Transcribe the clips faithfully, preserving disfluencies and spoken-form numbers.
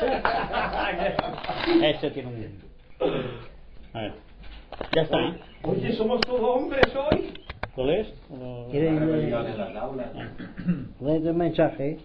Eso tiene un... A ver. Ya está. Oye, somos todos hombres hoy. ¿Lo lees? ¿O... ¿Quieres leer el mensaje?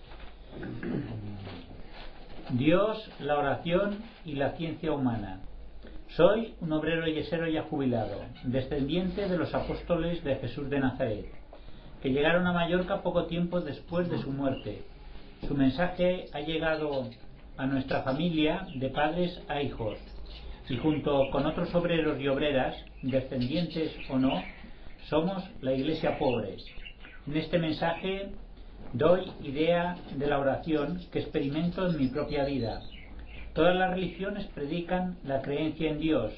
Dios, la oración y la ciencia humana. Soy un obrero yesero ya jubilado, descendiente de los apóstoles de Jesús de Nazaret, que llegaron a Mallorca poco tiempo después de su muerte. Su mensaje ha llegado a nuestra familia de padres a hijos, y junto con otros obreros y obreras, descendientes o no, somos la iglesia pobre. En este mensaje doy idea de la oración que experimento en mi propia vida. Todas las religiones predican la creencia en Dios.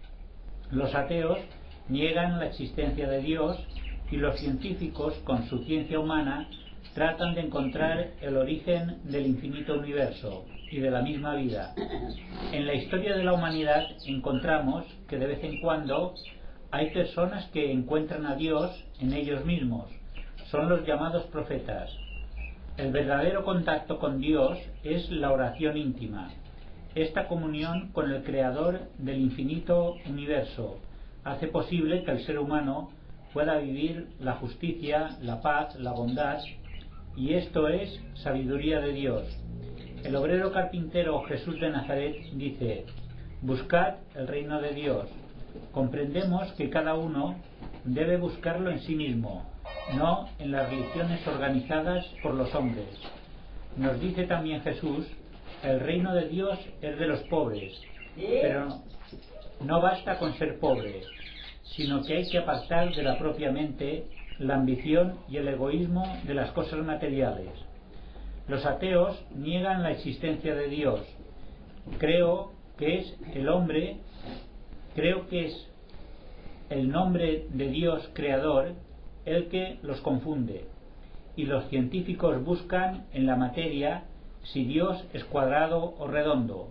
Los ateos niegan la existencia de Dios y los científicos, con su ciencia humana, tratan de encontrar el origen del infinito universo y de la misma vida. En la historia de la humanidad encontramos que de vez en cuando hay personas que encuentran a Dios en ellos mismos. Son los llamados profetas. El verdadero contacto con Dios es la oración íntima. Esta comunión con el Creador del infinito universo hace posible que el ser humano pueda vivir la justicia, la paz, la bondad, y esto es sabiduría de Dios. El obrero carpintero Jesús de Nazaret dice: buscad el reino de Dios. Comprendemos que cada uno debe buscarlo en sí mismo, no en las religiones organizadas por los hombres. Nos dice también Jesús: el reino de Dios es de los pobres, pero no basta con ser pobre, sino que hay que apartar de la propia mente la ambición y el egoísmo de las cosas materiales. Los ateos niegan la existencia de Dios. Creo que es el hombre, creo que es el nombre de Dios creador el que los confunde, y los científicos buscan en la materia si Dios es cuadrado o redondo.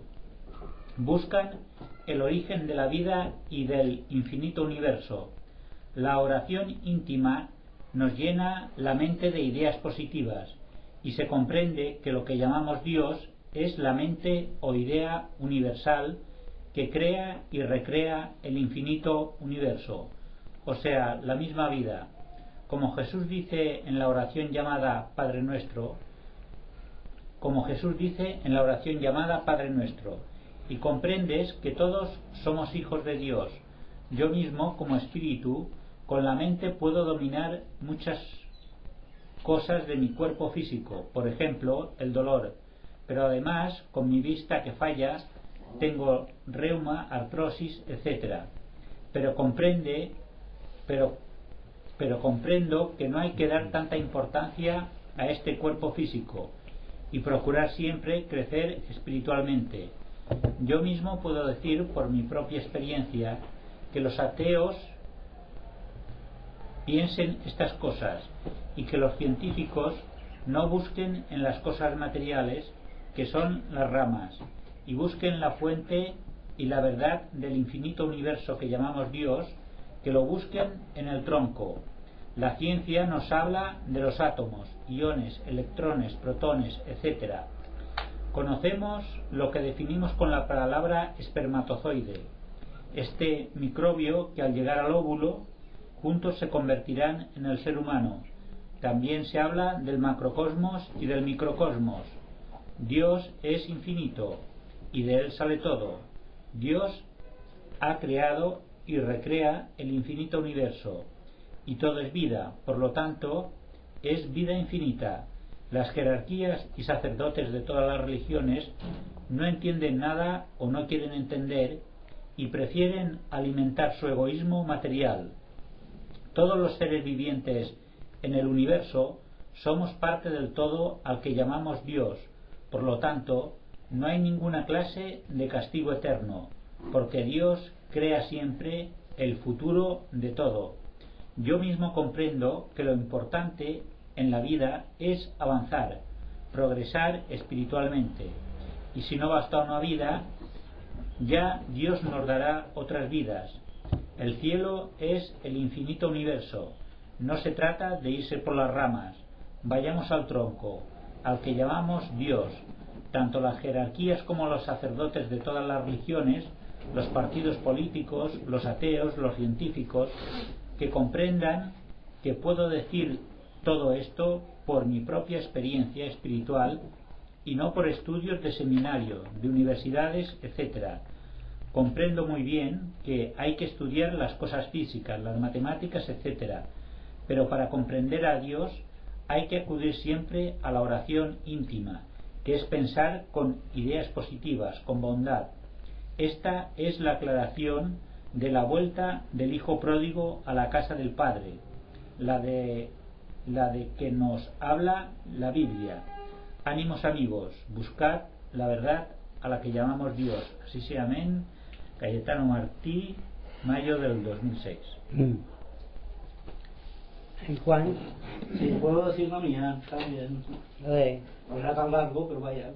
Buscan el origen de la vida y del infinito universo. La oración íntima nos llena la mente de ideas positivas y se comprende que lo que llamamos Dios es la mente o idea universal que crea y recrea el infinito universo, o sea, la misma vida. Como Jesús dice en la oración llamada Padre Nuestro, como Jesús dice en la oración llamada Padre Nuestro, y comprendes que todos somos hijos de Dios. Yo mismo, como espíritu, con la mente puedo dominar muchas cosas de mi cuerpo físico, por ejemplo, el dolor, pero además, con mi vista que falla, tengo reuma, artrosis, etcétera. Pero comprende, pero, pero comprendo que no hay que dar tanta importancia a este cuerpo físico y procurar siempre crecer espiritualmente. Yo mismo puedo decir por mi propia experiencia que los ateos piensen estas cosas y que los científicos no busquen en las cosas materiales, que son las ramas, y busquen la fuente y la verdad del infinito universo que llamamos Dios, que lo busquen en el tronco. La ciencia nos habla de los átomos, iones, electrones, protones, etcétera. Conocemos lo que definimos con la palabra espermatozoide, este microbio que al llegar al óvulo juntos se convertirán en el ser humano. También se habla del macrocosmos y del microcosmos. Dios es infinito y de él sale todo. Dios ha creado y recrea el infinito universo y todo es vida, por lo tanto es vida infinita. Las jerarquías y sacerdotes de todas las religiones no entienden nada o no quieren entender y prefieren alimentar su egoísmo material. Todos los seres vivientes en el universo somos parte del todo al que llamamos Dios. Por lo tanto, no hay ninguna clase de castigo eterno, porque Dios crea siempre el futuro de todo. Yo mismo comprendo que lo importante en la vida es avanzar, progresar espiritualmente, y si no basta una vida, ya Dios nos dará otras vidas. El cielo es el infinito universo. No se trata de irse por las ramas. Vayamos al tronco, al que llamamos Dios. tanto las jerarquías como los sacerdotes de todas las religiones, los partidos políticos, los ateos, los científicos, que comprendan que puedo decir todo esto por mi propia experiencia espiritual y no por estudios de seminario, de universidades, etcétera. Comprendo muy bien que hay que estudiar las cosas físicas, las matemáticas, etcétera, pero para comprender a Dios hay que acudir siempre a la oración íntima, que es pensar con ideas positivas, con bondad. Esta es la aclaración de la vuelta del hijo pródigo a la casa del Padre, la de, la de que nos habla la Biblia. Ánimos amigos, buscad la verdad a la que llamamos Dios. Así sea, amén. Cayetano Martí, mayo del dos mil seis. Mm. ¿Y Juan? Sí, puedo decir la mía también. Eh, No será tan largo, pero vaya.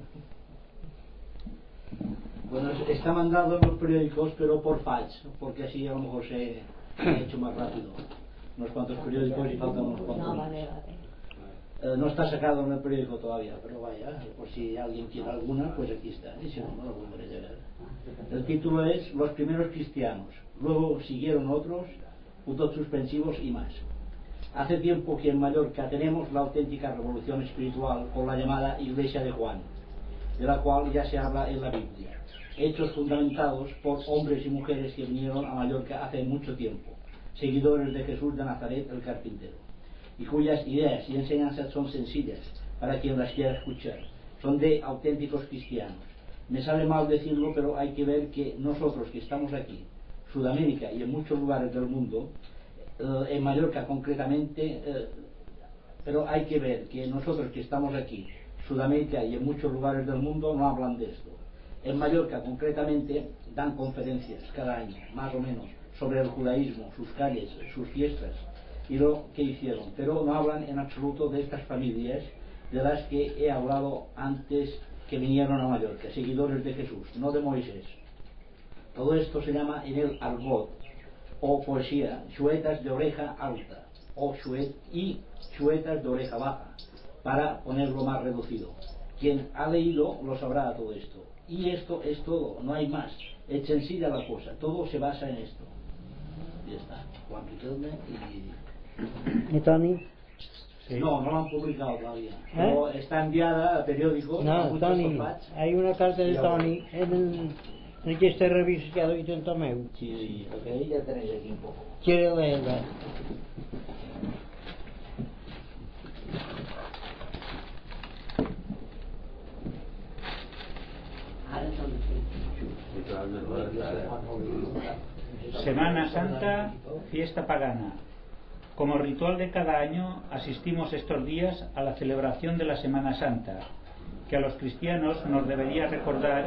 Bueno, está mandado en los periódicos, pero por fax, porque así a lo mejor se ha hecho más rápido. Unos cuantos periódicos y faltan unos cuantos. No, vale, vale. Eh, no está sacado en el periódico todavía, pero vaya, por si alguien quiere alguna, pues aquí está, y si no, no lo volveré a leer. El título es Los primeros cristianos, luego siguieron otros, puntos suspensivos y más. Hace tiempo que en Mallorca tenemos la auténtica revolución espiritual con la llamada Iglesia de Juan, de la cual ya se habla en la Biblia. Hechos fundamentados por hombres y mujeres que vinieron a Mallorca hace mucho tiempo, seguidores de Jesús de Nazaret el carpintero, y cuyas ideas y enseñanzas son sencillas para quien las quiera escuchar. Son de auténticos cristianos. Me sale mal decirlo, pero hay que ver que nosotros que estamos aquí, Sudamérica y en muchos lugares del mundo, eh, en Mallorca concretamente, eh, pero hay que ver que nosotros que estamos aquí, Sudamérica y en muchos lugares del mundo, no hablan de esto. En Mallorca concretamente dan conferencias cada año, más o menos, sobre el judaísmo, sus calles, sus fiestas y lo que hicieron, pero no hablan en absoluto de estas familias de las que he hablado antes que vinieron a Mallorca, seguidores de Jesús, no de Moisés. Todo esto se llama en el argot o poesía, chuetas de oreja alta o chuet, y chuetas de oreja baja, para ponerlo más reducido. Quien ha leído lo sabrá todo esto. Y esto es todo, no hay más. Es sencilla la cosa, todo se basa en esto. Y ya está. Juan Riquelme y... ¿Y Tony? Sí. No, no lo han publicado todavía. ¿Eh? Pero está enviada a periódicos. a No, muchos Tony, despachos. hay una carta de Ya Tony en el que está revisado y tanto meu. Sí, ok, ya tenéis aquí un poco. ¿Quiere leerla? Semana Santa, fiesta pagana. Como ritual de cada año asistimos estos días a la celebración de la Semana Santa, que a los cristianos nos debería recordar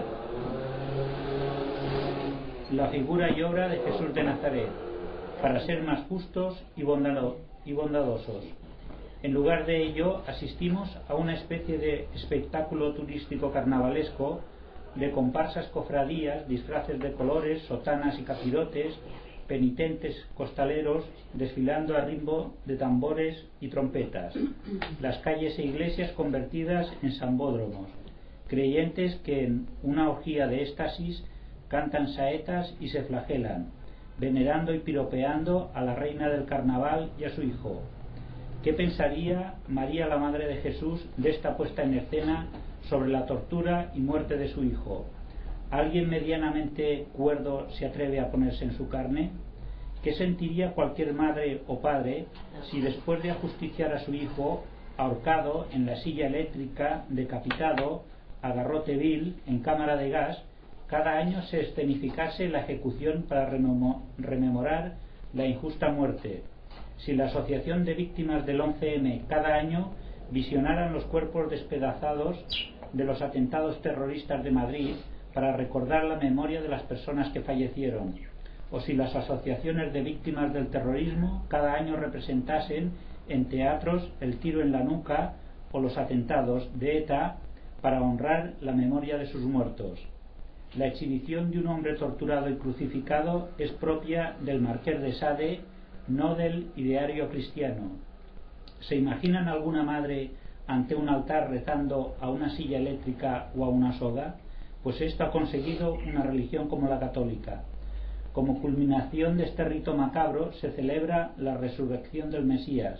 la figura y obra de Jesús de Nazaret, para ser más justos y bondado- y bondadosos. En lugar de ello, asistimos a una especie de espectáculo turístico carnavalesco de comparsas, cofradías, disfraces de colores, sotanas y capirotes, penitentes costaleros desfilando a ritmo de tambores y trompetas, las calles e iglesias convertidas en sambódromos, creyentes que en una orgía de éxtasis cantan saetas y se flagelan, venerando y piropeando a la reina del carnaval y a su hijo. ¿Qué pensaría María, la Madre de Jesús, de esta puesta en escena sobre la tortura y muerte de su hijo? ¿Alguien medianamente cuerdo se atreve a ponerse en su carne? ¿Qué sentiría cualquier madre o padre si después de ajusticiar a su hijo, ahorcado en la silla eléctrica, decapitado, a garrote vil, en cámara de gas, cada año se escenificase la ejecución para rememo- rememorar la injusta muerte? Si la Asociación de Víctimas del once eme cada año visionaran los cuerpos despedazados de los atentados terroristas de Madrid para recordar la memoria de las personas que fallecieron, o si las asociaciones de víctimas del terrorismo cada año representasen en teatros el tiro en la nuca o los atentados de ETA para honrar la memoria de sus muertos. La exhibición de un hombre torturado y crucificado es propia del Marqués de Sade, no del ideario cristiano. ¿Se imaginan alguna madre ante un altar rezando a una silla eléctrica o a una soga? Pues esto ha conseguido una religión como la católica. Como culminación de este rito macabro se celebra la resurrección del Mesías,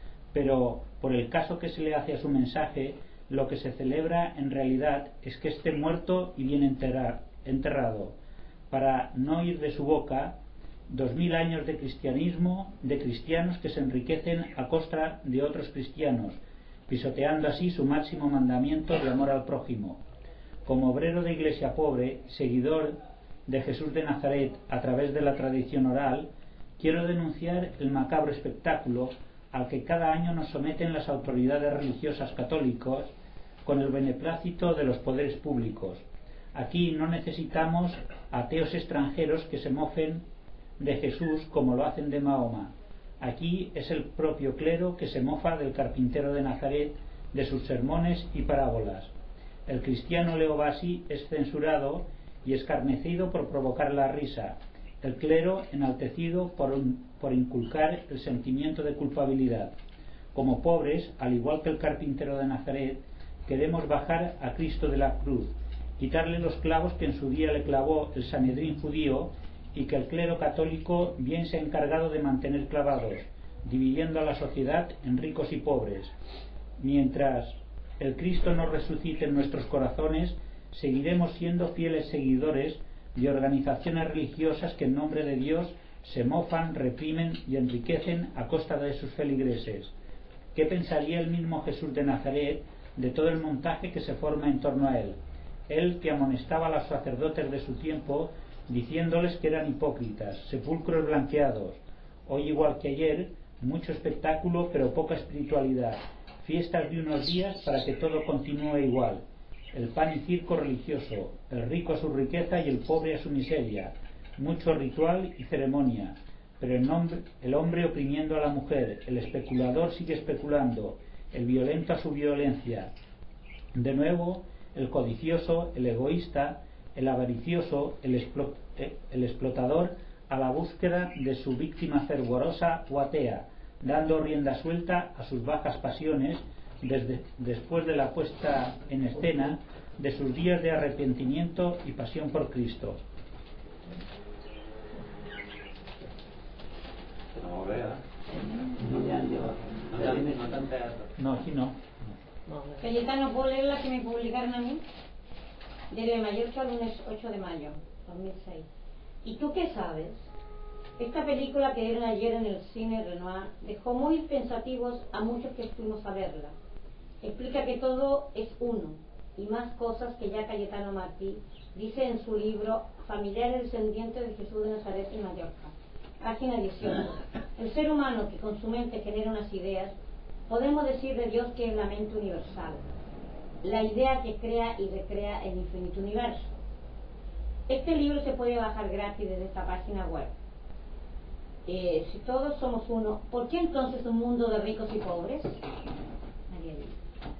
pero por el caso que se le hace a su mensaje, lo que se celebra en realidad es que esté muerto y bien enterrado, para no oír de su boca dos mil años de cristianismo, de cristianos que se enriquecen a costa de otros cristianos, pisoteando así su máximo mandamiento de amor al prójimo. Como obrero de iglesia pobre, seguidor de Jesús de Nazaret a través de la tradición oral, quiero denunciar el macabro espectáculo al que cada año nos someten las autoridades religiosas católicas con el beneplácito de los poderes públicos. Aquí no necesitamos ateos extranjeros que se mofen de Jesús como lo hacen de Mahoma. Aquí es el propio clero que se mofa del carpintero de Nazaret, de sus sermones y parábolas. El cristiano Leo Bassi es censurado y escarnecido por provocar la risa, el clero enaltecido por, un, por inculcar el sentimiento de culpabilidad. Como pobres, al igual que el carpintero de Nazaret, queremos bajar a Cristo de la cruz, quitarle los clavos que en su día le clavó el Sanedrín judío y que el clero católico bien se ha encargado de mantener clavados, dividiendo a la sociedad en ricos y pobres. Mientras el Cristo no resucite en nuestros corazones, seguiremos siendo fieles seguidores de organizaciones religiosas que en nombre de Dios se mofan, reprimen y enriquecen a costa de sus feligreses. ¿Qué pensaría el mismo Jesús de Nazaret de todo el montaje que se forma en torno a él? Él que amonestaba a los sacerdotes de su tiempo diciéndoles que eran hipócritas, sepulcros blanqueados. Hoy, igual que ayer, mucho espectáculo pero poca espiritualidad, fiestas de unos días para que todo continúe igual, el pan y circo religioso, el rico a su riqueza y el pobre a su miseria, mucho ritual y ceremonia, pero el hombre, el hombre oprimiendo a la mujer, el especulador sigue especulando, el violento a su violencia. De nuevo, el codicioso, el egoísta, el avaricioso, el, explo, el explotador a la búsqueda de su víctima fervorosa o atea, dando rienda suelta a sus bajas pasiones desde, después de la puesta en escena de sus días de arrepentimiento y pasión por Cristo. No, aquí no. Cayetano, ¿puedo leer la que me publicaron a mí? Diario de Mallorca, lunes ocho de mayo dos mil seis. ¿Y tú qué sabes? Esta película que dieron ayer en el cine Renoir dejó muy pensativos a muchos que fuimos a verla. Explica que todo es uno y más cosas que ya Cayetano Martí dice en su libro Familiar y descendiente de Jesús de Nazaret en Mallorca. Página dieciocho. El ser humano que con su mente genera unas ideas, podemos decir de Dios que es la mente universal, la idea que crea y recrea el infinito universo. Este libro se puede bajar gratis desde esta página web. Eh, si todos somos uno, ¿por qué entonces un mundo de ricos y pobres? María Elisa.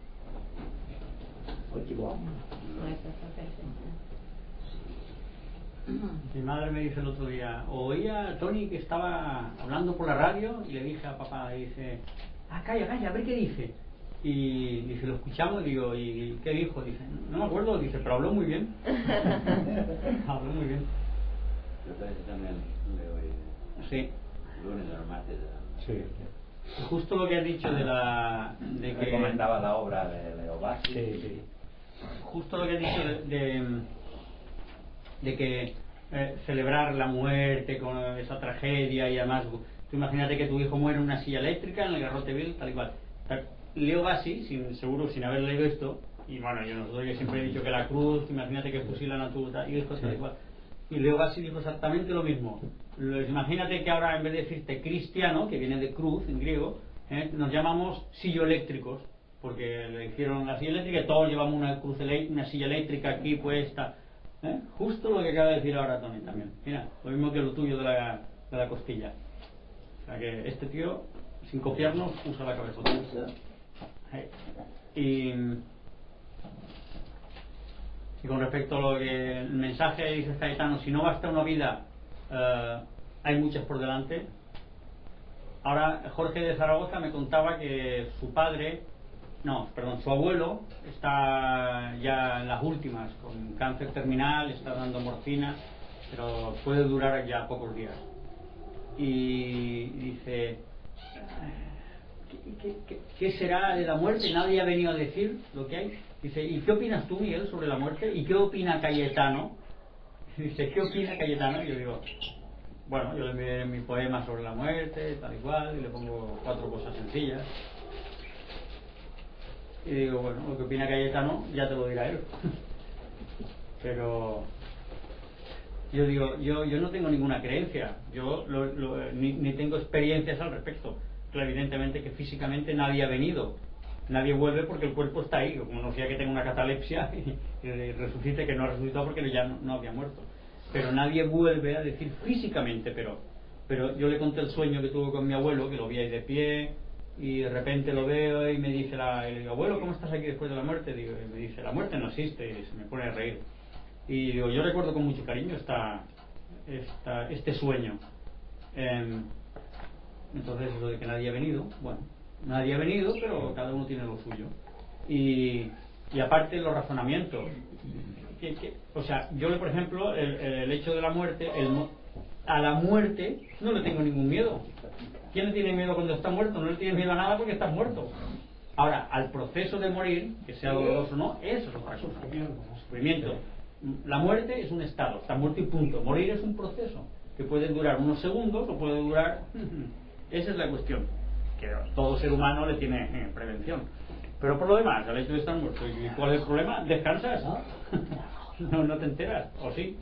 Mi madre me dice el otro día, oía a Tony que estaba hablando por la radio y le dije a papá, dice, ah, calla, calla, a ver qué dice. Y dice, lo escuchamos, y digo, ¿y qué dijo? Dice, no me acuerdo, dice, pero habló muy bien. Habló muy bien. Yo también leo hoy. Sí. Lunes o martes. Sí. Justo lo que has dicho de la... de que comentaba la obra de Leo Bassi. Sí, sí. Justo lo que has dicho de... de, de que eh, celebrar la muerte con esa tragedia y además... Tú imagínate que tu hijo muere en una silla eléctrica en el Garrote Vil, tal y cual. Leo Bassi, sin, seguro sin haber leído esto, y bueno, yo nosotros yo siempre he dicho que la cruz, imagínate que fusilan a tu hijo, tal y cual. Y Leo Bassi dijo exactamente lo mismo. Lo, imagínate que ahora en vez de decirte cristiano, que viene de cruz en griego, eh, nos llamamos silloeléctricos, porque le hicieron la silla eléctrica y todos llevamos una cruz una silla eléctrica aquí puesta. ¿Eh? Justo lo que acaba de decir ahora Tony también. Mira, lo mismo que lo tuyo de la, de la costilla. O sea que este tío, sin copiarnos, usa la cabeza. Y, y con respecto a lo que el mensaje dice Cayetano, si no basta una vida, eh, hay muchas por delante. Ahora Jorge de Zaragoza me contaba que su padre no, perdón, su abuelo está ya en las últimas, con cáncer terminal, está dando morfina, pero puede durar ya pocos días. Y dice, ¿qué, qué, qué, qué será de la muerte? Nadie ha venido a decir lo que hay. Dice, ¿y qué opinas tú, Miguel, sobre la muerte? ¿Y qué opina Cayetano? Dice, ¿qué opina Cayetano? Y yo digo, bueno, yo le envié mi poema sobre la muerte, tal y cual, y le pongo cuatro cosas sencillas. Y digo, bueno, lo que opina Cayetano ya te lo dirá él. Pero yo digo, yo yo no tengo ninguna creencia, yo lo, lo, ni, ni tengo experiencias al respecto. Claro, evidentemente que físicamente nadie ha venido, nadie vuelve porque el cuerpo está ahí, como no sea que tenga una catalepsia y, y resucite, que no ha resucitado porque ya no, no había muerto. Pero nadie vuelve a decir físicamente, pero pero yo le conté el sueño que tuve con mi abuelo, que lo vi ahí de pie, y de repente lo veo y me dice la, el abuelo, ¿cómo estás aquí después de la muerte? Digo, y me dice, la muerte no existe, y se me pone a reír. Y digo, yo recuerdo con mucho cariño esta, esta, este sueño. Eh, entonces, lo de que nadie ha venido, bueno, nadie ha venido, pero cada uno tiene lo suyo. Y, y aparte los razonamientos. Que, que, o sea, yo, por ejemplo, el, el hecho de la muerte, el, a la muerte no le tengo ningún miedo. ¿Quién le tiene miedo cuando está muerto? No le tiene miedo a nada porque está muerto. Ahora, al proceso de morir, que sea doloroso o no, eso es otra cosa. Sufrimiento. La muerte es un estado, está muerto y punto. Morir es un proceso que puede durar unos segundos o puede durar... Esa es la cuestión, que todo ser humano le tiene eh, prevención. Pero por lo demás, el hecho de estar muerto, ¿y cuál es el problema? ¿Descansas? No, no te enteras, ¿o sí?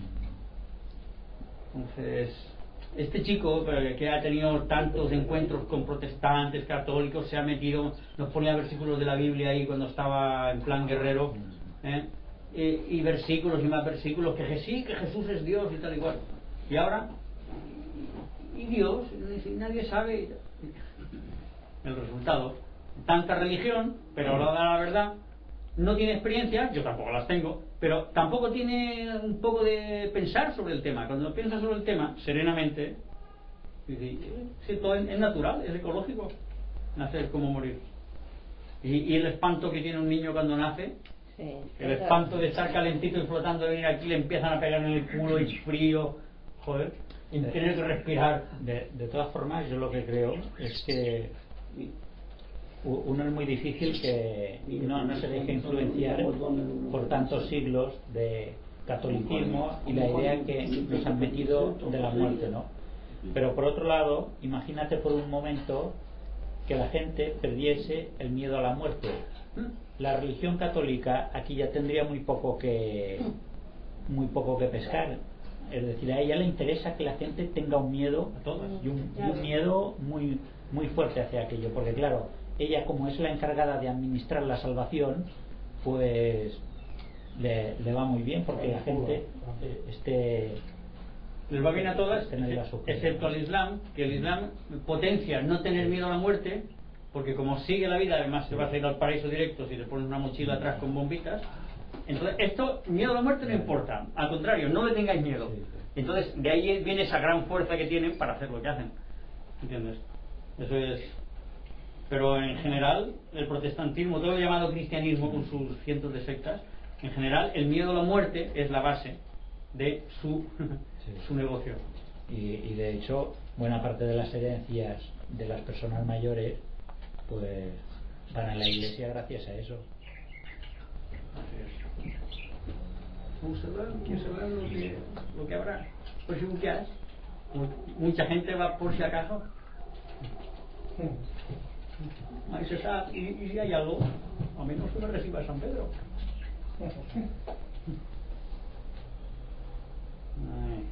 Entonces, este chico eh, que ha tenido tantos encuentros con protestantes, católicos, se ha metido, nos ponía versículos de la Biblia ahí cuando estaba en plan guerrero, ¿eh? y, y versículos y más versículos, que sí, que Jesús es Dios y tal igual. Y ahora, y Dios, y nadie sabe el resultado. Tanta religión, pero a la hora de la verdad no tiene experiencia, yo tampoco las tengo, pero tampoco tiene un poco de pensar sobre el tema. Cuando piensas sobre el tema serenamente, sí, todo es natural, es ecológico, nacer como morir. Y, y el espanto que tiene un niño cuando nace, sí, el espanto de estar calentito y flotando, de venir aquí, le empiezan a pegar en el culo y frío, joder, y tener que respirar. De, de todas formas, yo lo que creo es que uno es muy difícil que no, no se deje influenciar por tantos siglos de catolicismo y la idea que nos han metido de la muerte, ¿no? Pero por otro lado, imagínate por un momento que la gente perdiese el miedo a la muerte. La religión católica aquí ya tendría muy poco que muy poco que pescar. Es decir, a ella le interesa que la gente tenga un miedo a todas y un, y un miedo muy muy fuerte hacia aquello, porque claro, ella como es la encargada de administrar la salvación, pues le, le va muy bien, porque la gente esté les va bien a todas, excepto al Islam, que el Islam potencia no tener miedo a la muerte, porque como sigue la vida, además se va a ir al paraíso directo si le pones una mochila atrás con bombitas. Entonces, esto, miedo a la muerte no importa, al contrario, no le tengáis miedo. Entonces, de ahí viene esa gran fuerza que tienen para hacer lo que hacen. ¿Entiendes? Eso es. Pero en general, el protestantismo, todo lo llamado cristianismo con sus cientos de sectas, en general, el miedo a la muerte es la base de su, sí. su negocio. Y, y de hecho, buena parte de las herencias de las personas mayores, pues van a la iglesia gracias a eso. Vamos a hablar, ¿quieres hablar lo que, lo que habrá? Pues según qué hay. Mucha gente va por si acaso. Ahí se sabe, y, y si hay algo, a menos que me reciba San Pedro. Ay.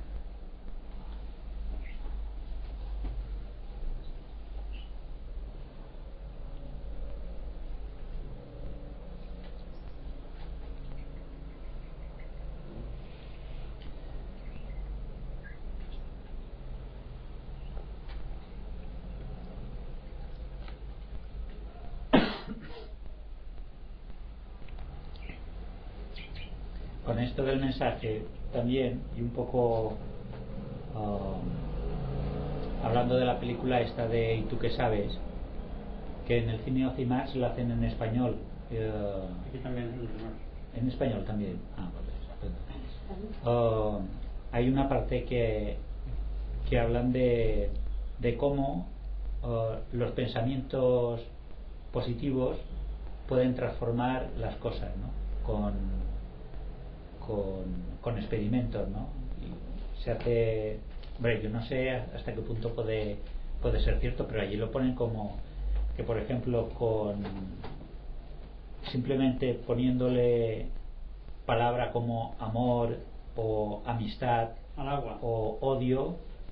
Con esto del mensaje también, y un poco uh, hablando de la película esta de ¿Y tú qué sabes?, que en el cine Ocimax lo hacen en español. Eh, Aquí también. en español también. Ah, vale, estupendo. Uh, hay una parte que, que hablan de, de cómo uh, los pensamientos positivos pueden transformar las cosas, ¿no? Con, con, con experimentos, ¿no? Y se hace, hombre, yo no sé hasta qué punto puede, puede ser cierto, pero allí lo ponen como que, por ejemplo, con simplemente poniéndole palabra como amor o amistad al agua o odio,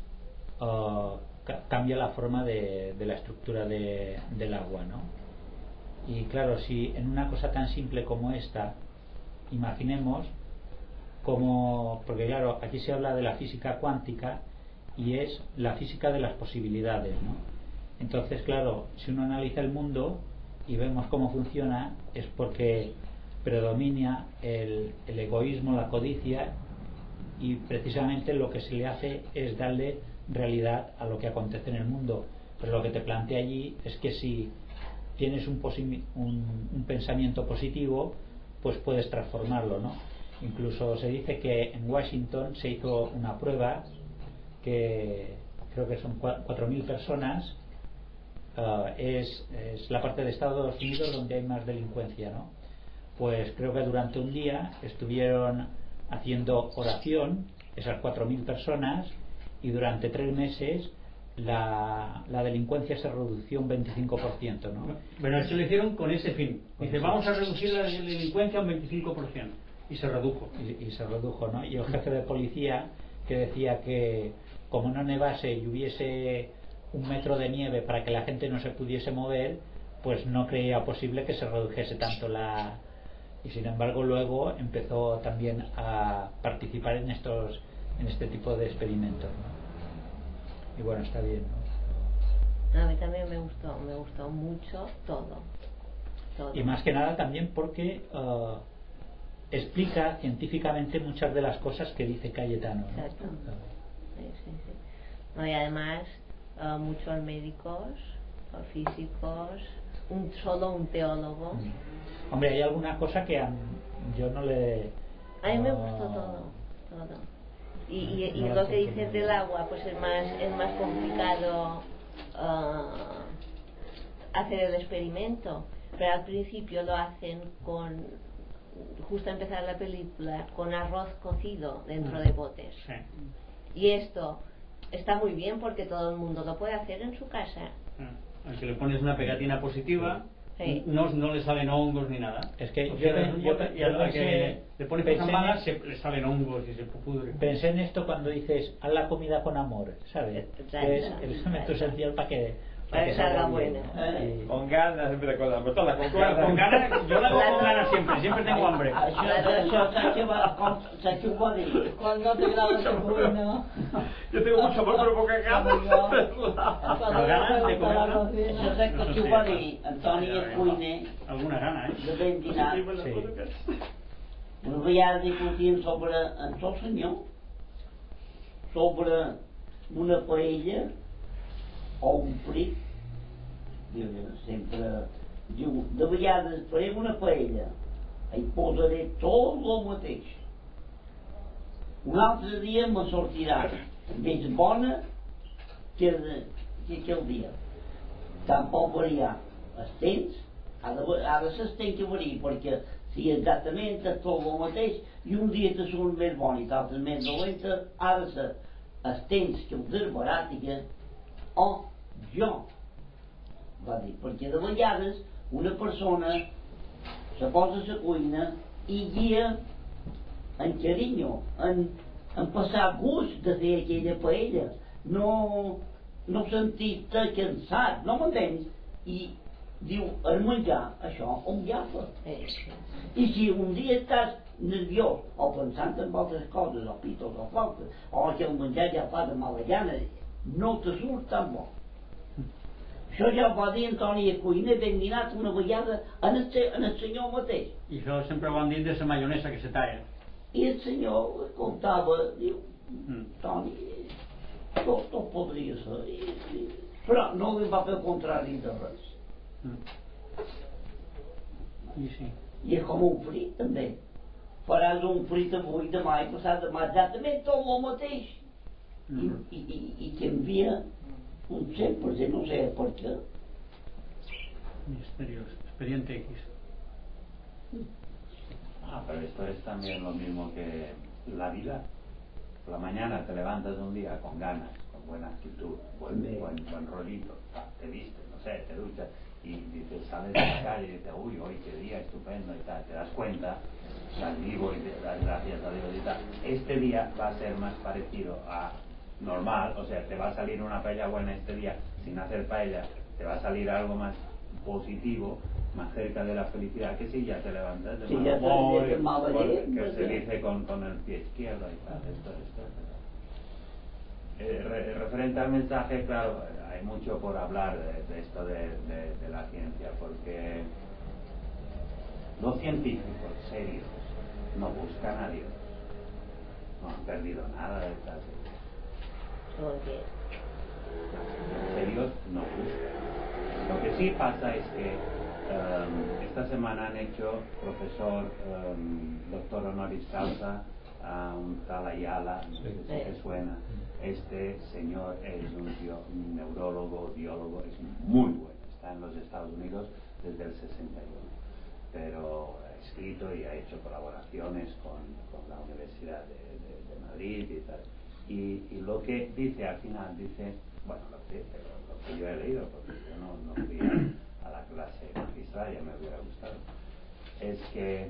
uh, ca cambia la forma de, de la estructura de, del agua, ¿no? Y claro, si en una cosa tan simple como esta, imaginemos como, porque claro, aquí se habla de la física cuántica y es la física de las posibilidades, ¿no? Entonces, claro, si uno analiza el mundo y vemos cómo funciona, es porque predomina el, el egoísmo, la codicia, y precisamente lo que se le hace es darle realidad a lo que acontece en el mundo. Pero lo que te plantea allí es que si tienes un, un, un pensamiento positivo, pues puedes transformarlo, ¿no? Incluso se dice que en Washington se hizo una prueba que creo que son cuatro mil personas. Uh, es, es la parte de Estados Unidos donde hay más delincuencia, ¿no? Pues creo que durante un día estuvieron haciendo oración esas cuatro mil personas y durante tres meses la, la delincuencia se redució un veinticinco por ciento, ¿no? Pero eso lo hicieron con ese fin. Dice, vamos a reducir la delincuencia un veinticinco por ciento y se redujo. Y, y se redujo, ¿no? Y el jefe de policía que decía que como no nevase y hubiese un metro de nieve para que la gente no se pudiese mover, pues no creía posible que se redujese tanto la... Y sin embargo luego empezó también a participar en estos en este tipo de experimentos, ¿no? Y bueno, está bien, ¿no? A mí también me gustó, me gustó mucho todo, todo. Y más que nada también porque uh, explica científicamente muchas de las cosas que dice Cayetano, ¿no? Exacto. Sí, sí, sí. No, y además uh, muchos médicos, físicos, un solo un teólogo. Mm. Hombre, hay alguna cosa que a, yo no le... A mí me uh, gustó todo, todo. Y, y, y no lo que dices del agua, pues es más, es más complicado uh, hacer el experimento. Pero al principio lo hacen con, justo a empezar la película, con arroz cocido dentro de botes. Sí. Y esto está muy bien porque todo el mundo lo puede hacer en su casa. Al que le pones una pegatina positiva, sí. no, no le salen hongos ni nada. Es que o yo, sea, yo, yo, y al yo que le pones pensé cosas en- malas, se, le salen hongos y se pudre. Pensé en esto cuando dices haz la comida con amor, ¿sabes? Exacto, Que es el elemento exacto. esencial para que, Para que salga bueno. bien, ¿no? Con ganas, siempre con la con la con Con, con ganas. ganas, yo la hago con ganas siempre, siempre tengo hambre. Això, això s'ha que va, s'ha que ho va dir. Cuando te grabas el bueno. Yo tengo mucho amor, pero poca ganas. Pero ganas de comer, ¿no? Això és el que ho va dir Antoni el cuiner Alguna gana, ¿eh? de ben dinar. Sí. Una vegada discutien sobre en el senyor, sobre una paella o un frit. Diu, sempre diu, de vegades farem una paella, hi posaré tot el mateix. Un altre dia me sortirà més bona que, de, que aquell dia. Tampoc variar. Els temps, ha de, ha de ser temps que variï, perquè si exactament és tot el mateix i un dia te surt més bon i l'altre més dolenta, ha de ser els temps que els desbaràtica o jo, va dir, perquè de vegades una persona se posa a la cuina i guia en carinyo, en, en passar gust de fer aquella paella, no, no sentir-te cansat, no m'entens? I diu, el menjar, això ho agafa. I si un dia estàs nerviós o pensant en altres coses, o pitos o faltes, o que el menjar ja fa de mala gana, no te surt tan bo. Això ja ho va dir Antoni a cuiner ben dinat una vegada en el, en el senyor mateix. I això sempre ho han dit de la maionesa que se talla. I el senyor contava, diu, Mm. Toni, tot, tot podria ser, i, i, però no li va fer el contrari de res. I sí. I és com un frit, també. Faràs un frit avui, demà i passat demà, exactament tot el mateix. I, i, i, i canvia un cent per cent, no sé per què. Misterios. Expediente X. Ah, pero esto es también lo mismo que la vida. Por la mañana te levantas un día con ganas, con buena actitud, buen, buen, buen rollito, te vistes, no sé, te duchas y dices, sales a la calle y dices, uy, hoy qué día estupendo y tal, te das cuenta, estás vivo y te das gracias a Dios y tal. Este día va a ser más parecido a normal, o sea, te va a salir una paella buena este día sin hacer paella, te va a salir algo más positivo, más cerca de la felicidad, que si ya te levantas de Sí, mal ya te humor, levantas de mal con- humor, que pues se ya. dice con, con el pie izquierdo y tal, esto, esto, eh, re- referente al mensaje, claro, hay mucho por hablar de, de esto de, de- de la ciencia, porque los científicos serios no buscan a Dios, no han perdido nada de estas Porque los serios no buscan. Lo que sí pasa es que um, esta semana han hecho profesor, um, doctor honoris causa a un tal Ayala, no sé si te suena. Este señor es un, bio- un neurólogo, biólogo, es muy bueno, está en los Estados Unidos desde el sesenta y uno, pero ha escrito y ha hecho colaboraciones con, con la Universidad de, de- de Madrid y tal. Y, y lo que dice al final, dice, bueno, lo que, lo, lo que yo he leído, porque yo no, no fui a, a la clase magistral, ya me hubiera gustado, es que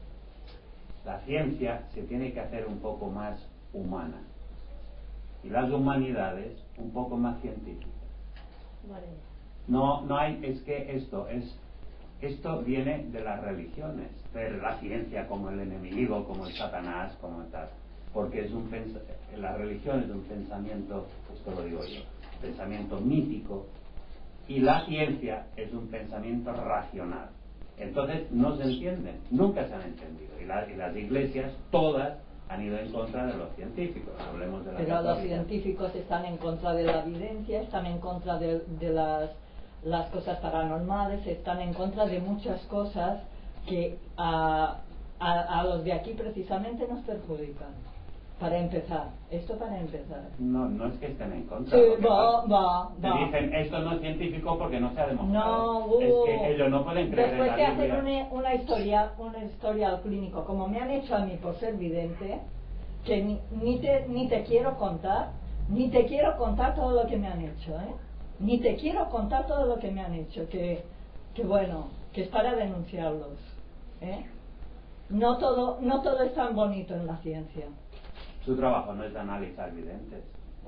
la ciencia se tiene que hacer un poco más humana y las humanidades un poco más científicas. vale. No, no hay, es que esto es, esto viene de las religiones, ver la ciencia como el enemigo, como el Satanás, como tal, porque es un pens- la religión es un pensamiento, esto lo digo yo, pensamiento mítico, y la ciencia es un pensamiento racional. Entonces no se entienden, nunca se han entendido, y, la- y las iglesias todas han ido en contra de los científicos, hablemos de la Pero los católica. científicos están en contra de la evidencia, están en contra de, de las, las cosas paranormales, están en contra de muchas cosas que a, a, a los de aquí precisamente nos perjudican. Para empezar, esto para empezar. No, no es que estén en contra. Sí, porque va, va, te va. dicen esto no es científico porque no se ha demostrado. No, es uh, que ellos no pueden creer después en de la hacer Biblia. una, una historia, una historia al clínico, como me han hecho a mí por ser vidente, que ni, ni te ni te quiero contar, ni te quiero contar todo lo que me han hecho, ¿eh? Ni te quiero contar todo lo que me han hecho, que, que bueno, que es para denunciarlos, ¿eh? No todo, no todo es tan bonito en la ciencia. Su trabajo no es analizar videntes.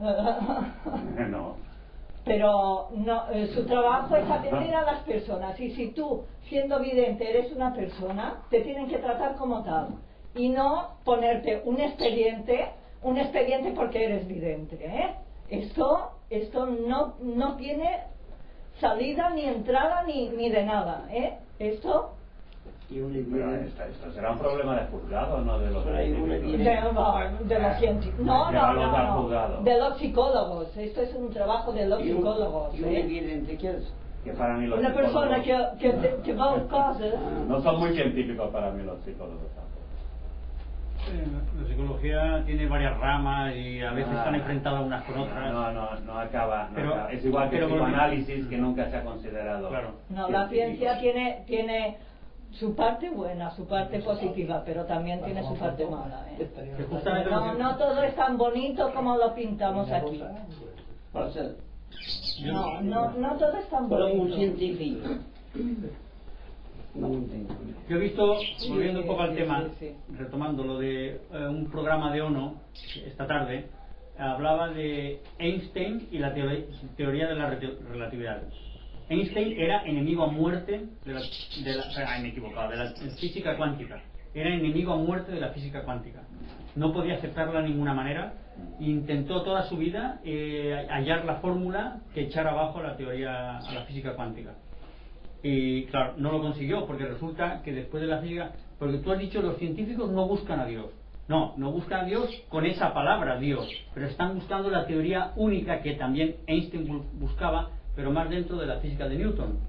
No. Pero no, eh, su trabajo es atender a las personas, y si tú, siendo vidente, eres una persona, te tienen que tratar como tal y no ponerte un expediente, un expediente porque eres vidente, ¿eh? Esto, esto no, no tiene salida ni entrada ni, ni de nada, ¿eh? Esto Pero esto, esto será un problema de juzgado, no de los de, científicos. de, de los científicos, no, no, Llévalos no, al no, juzgado. de los psicólogos. Esto es un trabajo de los I un- psicólogos, I un ¿eh? evidente que és? Que para mí los Una persona psicólogos- que, que, que va a cosas. No son muy científicos para mí los psicólogos tampoco. Eh, La psicología tiene varias ramas y a veces Ah, están enfrentadas unas con otras. No, no, no acaba. no Pero- acaba. Es igual que el pero volvi- psicoanálisis, que nunca se ha considerado. Claro. No, la científico. ciencia tiene, tiene su parte buena, su parte positiva, pero también tiene su parte mala, ¿eh? Que justamente lo No, que- no todo es tan bonito como lo pintamos aquí. Per ser, No, no, no todo es tan però un bonito. científic no ho entenc. Yo he visto, volviendo un Sí, poco al sí, tema, sí, retomando lo de eh, un programa de ONU esta tarde, hablaba de Einstein y la teoría, teoría de la re- relatividad. Einstein era enemigo a muerte de la, de la ah, me he equivocado, de la física cuántica. Era enemigo a muerte de la física cuántica. No podía aceptarla de ninguna manera. Intentó toda su vida eh, hallar la fórmula que echara abajo la teoría, a la física cuántica. Y claro, no lo consiguió, porque resulta que después de la física, porque tú has dicho los científicos no buscan a Dios. No, no buscan a Dios con esa palabra Dios, pero están buscando la teoría única que también Einstein bu- buscaba, pero más dentro de la física de Newton.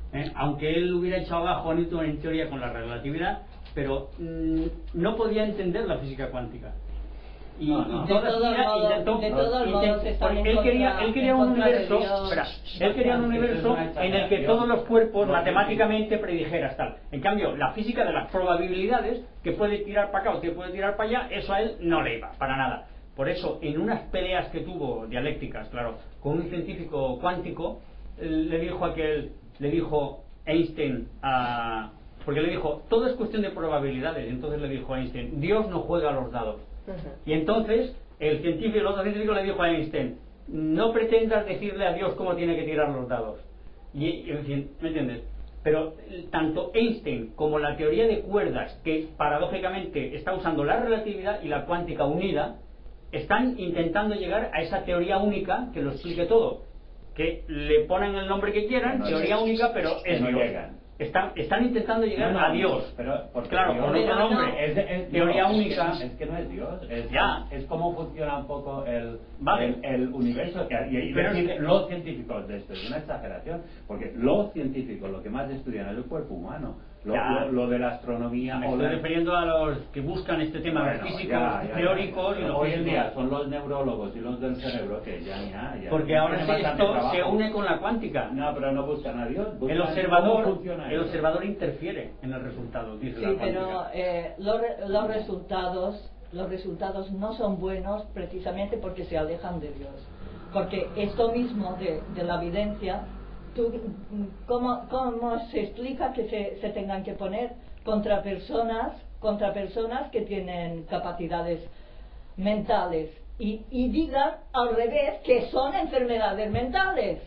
¿eh? Aunque él hubiera echado abajo a Newton en teoría con la relatividad, pero mmm, no podía entender la física cuántica. Y, no, no. y toda de todos modos, intentó, de todos intent, modos están en él contra, quería, él quería un universo, espera, él quería un universo en el que todos los cuerpos matemáticamente predijeras tal. En cambio, la física de las probabilidades, que puede tirar para acá o que puede tirar para allá, eso a él no le iba, para nada. Por eso, en unas peleas que tuvo dialécticas, claro, con un científico cuántico, le dijo aquel, le dijo Einstein a, porque le dijo, todo es cuestión de probabilidades. Entonces le dijo a Einstein, Dios no juega a los dados. Y entonces el científico, el otro científico le dijo a Einstein, no pretendas decirle a Dios cómo tiene que tirar los dados. Y, en fin, ¿me entiendes? Pero tanto Einstein como la teoría de cuerdas, que paradójicamente está usando la relatividad y la cuántica unida, están intentando llegar a esa teoría única que lo explique todo. Que le ponen el nombre que quieran, no teoría llegan, única, pero es no Dios. Llegan. Están, están intentando llegar no, no, a Dios, pero claro, Dios, con otro no, nombre, es, es teoría no, única. Es que, es que no es Dios, es, ya. es, es cómo funciona un poco el, vale. el, el universo. Y, y pero decir es, los científicos de esto es una exageración, porque los científicos lo que más estudian es el cuerpo humano. Lo, lo, lo de la astronomía. Me o estoy la... refiriendo a los que buscan este tema bueno, físicos, ya, ya, teóricos. ya, ya. Y los hoy en físicos. día son los neurólogos y los del cerebro que ya ni ya, ya porque ya ahora sí esto trabajo. Se une con la cuántica. No, pero no buscan a Dios. Buscan el observador, el observador interfiere en el resultado, dice sí, la cuántica. pero eh, los, los resultados, los resultados no son buenos precisamente porque se alejan de Dios. Porque esto mismo de, de la evidencia, tú, ¿cómo, ¿cómo se explica que se, se tengan que poner contra personas, contra personas que tienen capacidades mentales y, y digan al revés que son enfermedades mentales?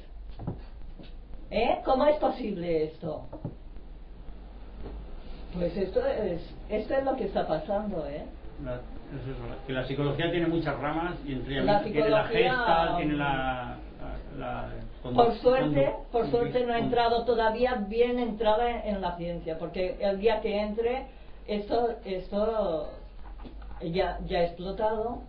¿Eh? ¿Cómo es posible esto? Pues esto es, esto es lo que está pasando, ¿eh? La, es eso, que la psicología tiene muchas ramas y entre ellas la tiene la gesta, tiene la, la, la con, por suerte, con, por suerte con, no he entrado todavía bien entrada en, en la ciencia, porque el día que entre esto, esto ya, ya ha explotado.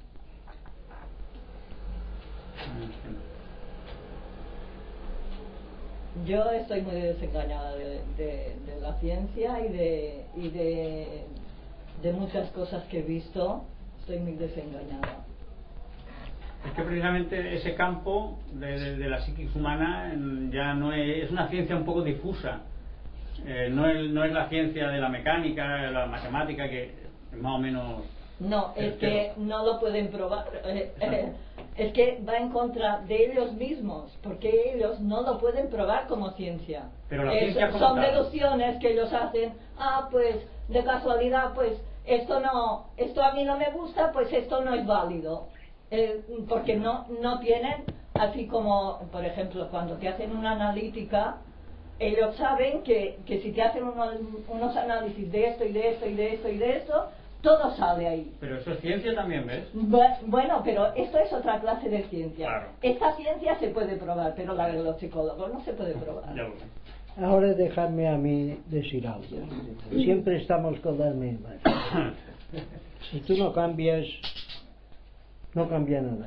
Yo estoy muy desengañada de, de, de la ciencia y de y de, de muchas cosas que he visto. Estoy muy desengañada. Es que precisamente ese campo de, de, de la psiquis humana ya no es, es una ciencia un poco difusa. Eh, no, es, no es la ciencia de la mecánica, de la matemática, que es más o menos... No, es que no lo pueden probar. Eh, eh, es que va en contra de ellos mismos, porque ellos no lo pueden probar como ciencia. Pero la es, ciencia como son tal. deducciones que ellos hacen. Ah, pues de casualidad, pues esto no, esto a mí no me gusta, pues esto no es válido. Eh, porque no, no tienen, así como, por ejemplo, cuando te hacen una analítica, ellos saben que, que si te hacen unos, unos análisis de esto y de esto y de esto y de esto, todo sale ahí. Pero eso es ciencia también, ¿ves? Bueno, pero esto es otra clase de ciencia. Claro. Esta ciencia se puede probar, pero la de los psicólogos no se puede probar. Ya lo sé. Ahora dejadme a mí decir algo. Siempre estamos con las mismas. Si tú no cambias, no cambia nada.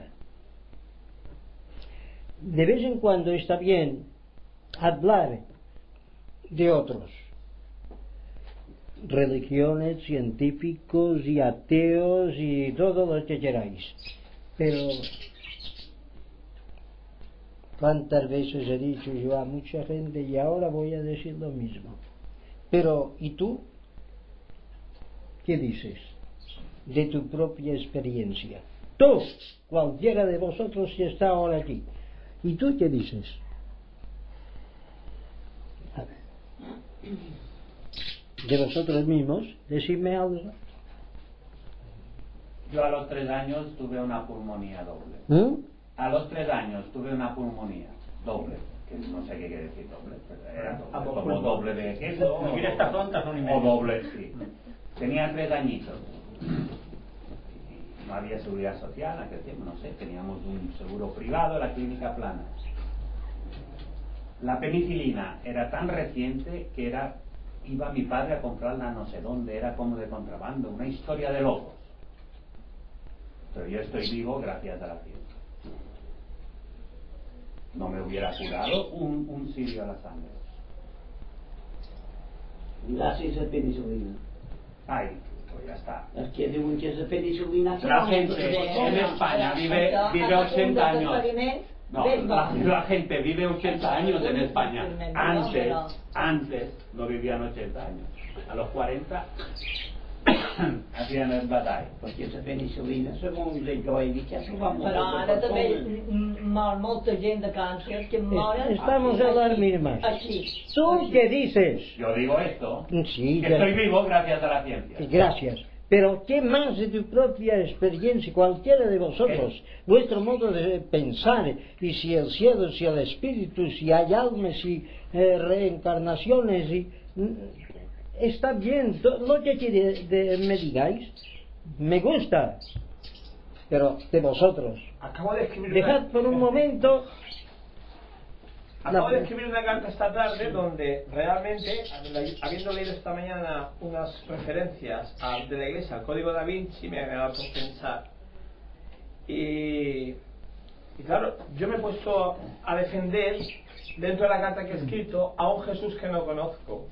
De vez en cuando está bien hablar de otros, religiones, científicos y ateos y todo lo que queráis, pero cuántas veces he dicho yo a mucha gente y ahora voy a decir lo mismo, pero ¿y tú? ¿Qué dices de tu propia experiencia? Tú, cualquiera de vosotros que está ahora aquí, ¿y tú qué dices? A ver, de vosotros mismos, decidme algo. Yo a los tres años tuve una pulmonía doble. ¿Mm? A los tres años tuve una pulmonía doble, que no sé qué quiere decir doble, pero era doble, como doble de queso o, o doble, sí. Tenía tres añitos. No había seguridad social en aquel tiempo, no sé, teníamos un seguro privado, la clínica Plana. La penicilina era tan reciente que era iba mi padre a comprarla no sé dónde, era como de contrabando, una historia de locos. Pero yo estoy vivo gracias a la ciencia. No me hubiera curado un, un sirio a la sangre. Gràcies a penicil·lina. Ay, pues ya está. És que diuen que és la penicil·lina... La gente en España vive, vive ochenta años. No, la, la gente vive ochenta años en España. Antes, antes no vivían ochenta años. A los cuarenta hacían el batall. Perquè la penicil·lina, segons jo he dit, ja s'ho va Però ara també mor molta gent de càncer que moren... Estamos a las mismas. Aquí. ¿Tú qué dices? Yo digo esto, Sí, que ya- estoy vivo gracias a la ciencia. Gracias. Pero ¿qué más de tu propia experiencia, cualquiera de vosotros, vuestro modo de pensar, y si el cielo, si el espíritu, si hay almas, si eh, reencarnaciones, y, mm, está bien, to- lo que quiere de- me digáis, me gusta, pero de vosotros, Acabo de escribir dejad una, por un momento... acabo la- de escribir una carta esta tarde donde realmente, habiendo leído esta mañana unas referencias a- de la iglesia al Código da Vinci, me ha dado por pensar. Y, y claro, yo me he puesto a defender, dentro de la carta que he escrito, a un Jesús que no conozco.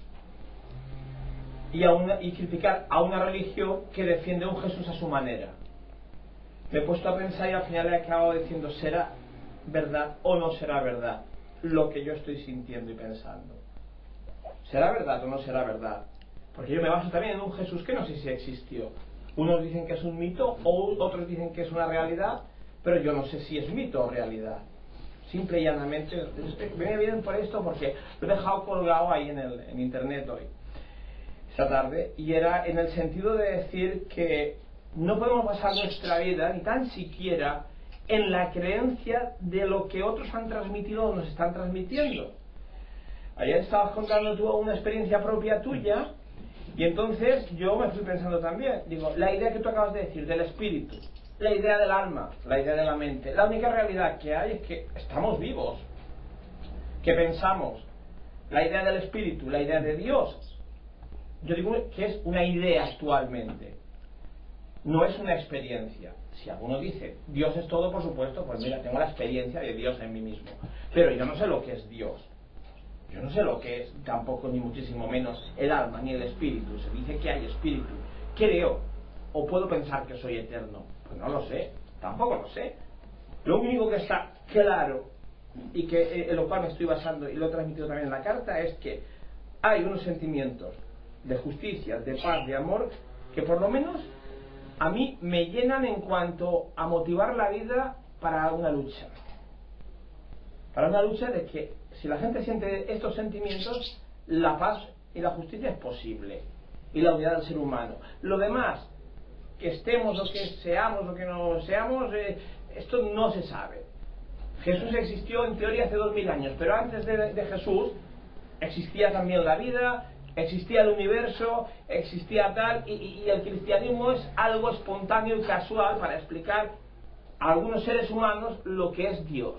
Y, a una, y criticar a una religión que defiende a un Jesús a su manera. Me he puesto a pensar y al final he acabado diciendo, ¿será verdad o no será verdad lo que yo estoy sintiendo y pensando? ¿Será verdad o no será verdad? Porque yo me baso también en un Jesús que no sé si existió. Unos dicen que es un mito, o otros dicen que es una realidad, pero yo no sé si es mito o realidad. Simple y llanamente, me vienen por esto porque lo he dejado colgado ahí en, el, en internet hoy, esta tarde, y era en el sentido de decir que no podemos basar nuestra vida, ni tan siquiera, en la creencia de lo que otros han transmitido o nos están transmitiendo. Ayer estabas contando tú una experiencia propia tuya, y entonces yo me fui pensando también, digo, la idea que tú acabas de decir del espíritu, la idea del alma, la idea de la mente, la única realidad que hay es que estamos vivos, que pensamos, la idea del espíritu, la idea de Dios, yo digo que es una idea actualmente, no es una experiencia. Si alguno dice, Dios es todo, por supuesto, pues mira, tengo la experiencia de Dios en mí mismo, pero yo no sé lo que es Dios. Yo no sé lo que es, tampoco ni muchísimo menos el alma ni el espíritu. Se dice que hay espíritu. Creo, o puedo pensar que soy eterno. Pues no lo sé, tampoco lo sé. Lo único que está claro, y que eh, en lo cual me estoy basando, y lo he transmitido también en la carta, es que hay unos sentimientos de justicia, de paz, de amor, que por lo menos a mí me llenan en cuanto a motivar la vida para una lucha. Para una lucha de que si la gente siente estos sentimientos, la paz y la justicia es posible, y la unidad del ser humano. Lo demás, que estemos o que seamos o que no seamos, eh, esto no se sabe. Jesús existió en teoría hace dos mil años, pero antes de, de Jesús existía también la vida, existía el universo, existía tal, y, y, y el cristianismo es algo espontáneo y casual para explicar a algunos seres humanos lo que es Dios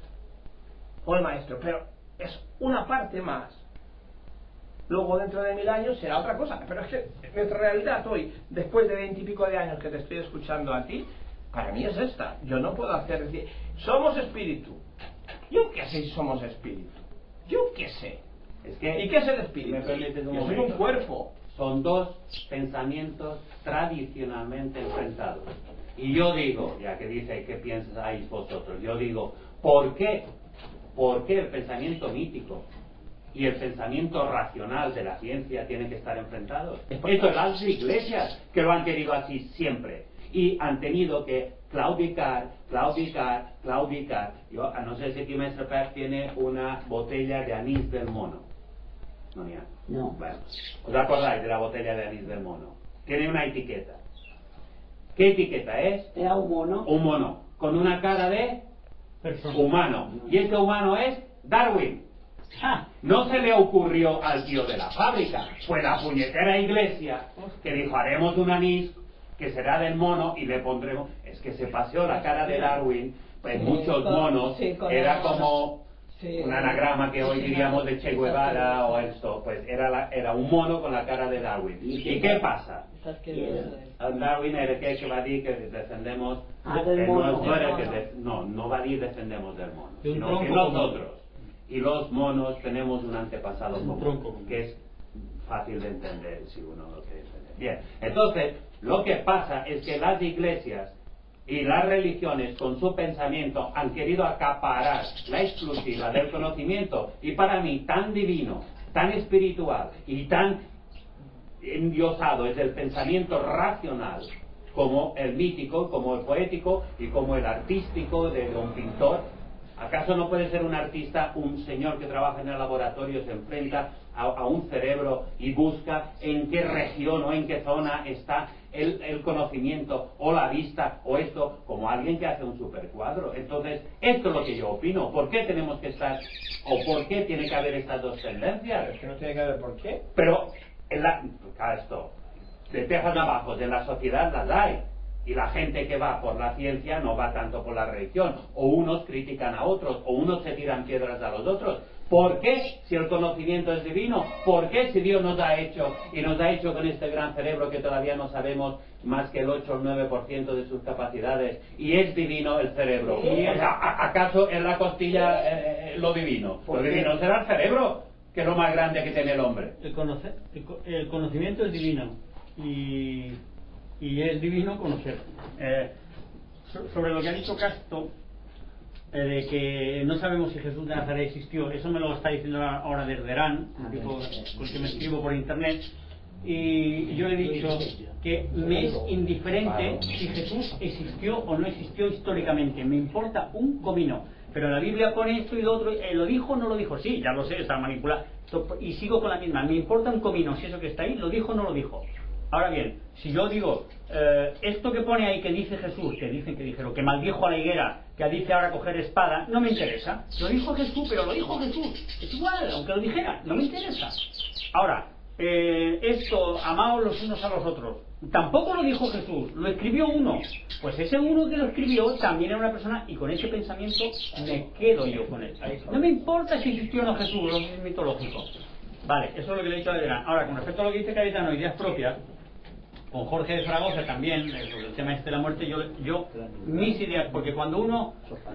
o el maestro, pero es una parte más. Luego dentro de mil años será otra cosa, pero es que nuestra realidad hoy, después de veintipico de años que te estoy escuchando a ti, para mí es esta. Yo no puedo hacer decir, somos espíritu. Yo qué sé si somos espíritu. Yo qué sé. Es que, ¿Y qué es el espíritu? ¿me permites un Yo soy momento? un cuerpo. Son dos pensamientos tradicionalmente enfrentados. Y yo digo, ya que dice qué pensáis vosotros, yo digo, ¿por qué? ¿Por qué el pensamiento mítico y el pensamiento racional de la ciencia tienen que estar enfrentados? Esto es las iglesias que lo han querido así siempre. Y han tenido que claudicar, claudicar, claudicar. Yo, a no sé si aquí Maestro Paz tiene una botella de anís del mono. No, ya. No. Bueno, ¿os acordáis de la botella de anís del mono? Tiene una etiqueta. ¿Qué etiqueta es? Era un mono. Un mono, con una cara de humano. Y este humano es Darwin. ¡Ja! No se le ocurrió al tío de la fábrica. Fue la puñetera iglesia que dijo, haremos un anís que será del mono y le pondremos... Es que se paseó la cara de Darwin, pues Sí, muchos con- monos, sí, con era la- como sí, un anagrama que hoy sí, diríamos de Che Guevara sí. o esto, pues era, la- era un mono con la cara de Darwin. ¿Y qué pasa? Estás queriendo decir. Darwin era el que va a decir que defendemos Ah, que del no, mono. no era el que Del de- no, no va a decir defendemos del mono, De un sino que tronco común. nosotros y los monos tenemos un antepasado Un común, tronco común. que es fácil de entender si uno lo quiere entender. Bien, entonces, lo que pasa es que las iglesias y las religiones con su pensamiento han querido acaparar la exclusiva del conocimiento, y para mí tan divino, tan espiritual y tan endiosado es el pensamiento racional, como el mítico, como el poético y como el artístico de un pintor. ¿Acaso no puede ser un artista un señor que trabaja en el laboratorio, se enfrenta a, a un cerebro y busca en qué región o en qué zona está el, el conocimiento o la vista o esto, como alguien que hace un supercuadro? Entonces, esto es lo que yo opino. ¿Por qué tenemos que estar, o por qué tiene que haber estas dos tendencias? Es que no tiene que haber por qué. Pero, en la, esto, de tejas abajo, de la sociedad las hay. Y la gente que va por la ciencia no va tanto por la religión. O unos critican a otros, o unos se tiran piedras a los otros. ¿Por qué si el conocimiento es divino? ¿Por qué si Dios nos ha hecho, y nos ha hecho con este gran cerebro que todavía no sabemos más que el ocho o el nueve por ciento de sus capacidades, y es divino el cerebro? O sea, ¿acaso en la costilla eh, lo divino? Lo divino será el cerebro, que es lo más grande que tiene el hombre. El, conocer, el, el conocimiento es divino, y... y es divino conocer. Eh, so, sobre lo que ha dicho Castro, eh, de que no sabemos si Jesús de Nazaret existió, eso me lo está diciendo ahora desde Herán, un tipo con el que me escribo por internet, y yo he dicho que me es indiferente si Jesús existió o no existió históricamente, me importa un comino. Pero la Biblia pone esto y lo otro, eh, ¿lo dijo o no lo dijo? Sí, ya lo sé, está manipulado. Y sigo con la misma, me importa un comino si eso que está ahí, ¿lo dijo o no lo dijo? Ahora bien, si yo digo, eh, esto que pone ahí que dice Jesús, que dicen que dijeron, que maldijo a la higuera, que dice ahora coger espada, no me interesa. Lo dijo Jesús, pero lo dijo Jesús. Es igual, aunque lo dijera, no me interesa. Ahora, eh, esto, amaos los unos a los otros, tampoco lo dijo Jesús, lo escribió uno. Pues ese uno que lo escribió también era una persona, y con ese pensamiento me quedo yo con él. No me importa si existió o no Jesús, lo es mitológico. Vale, eso es lo que le he dicho a Adrián. Ahora, con respecto a lo que dice Cayetano, ideas propias, con Jorge de Zaragoza también, sobre el tema este de la muerte, yo, yo mis ideas, porque cuando uno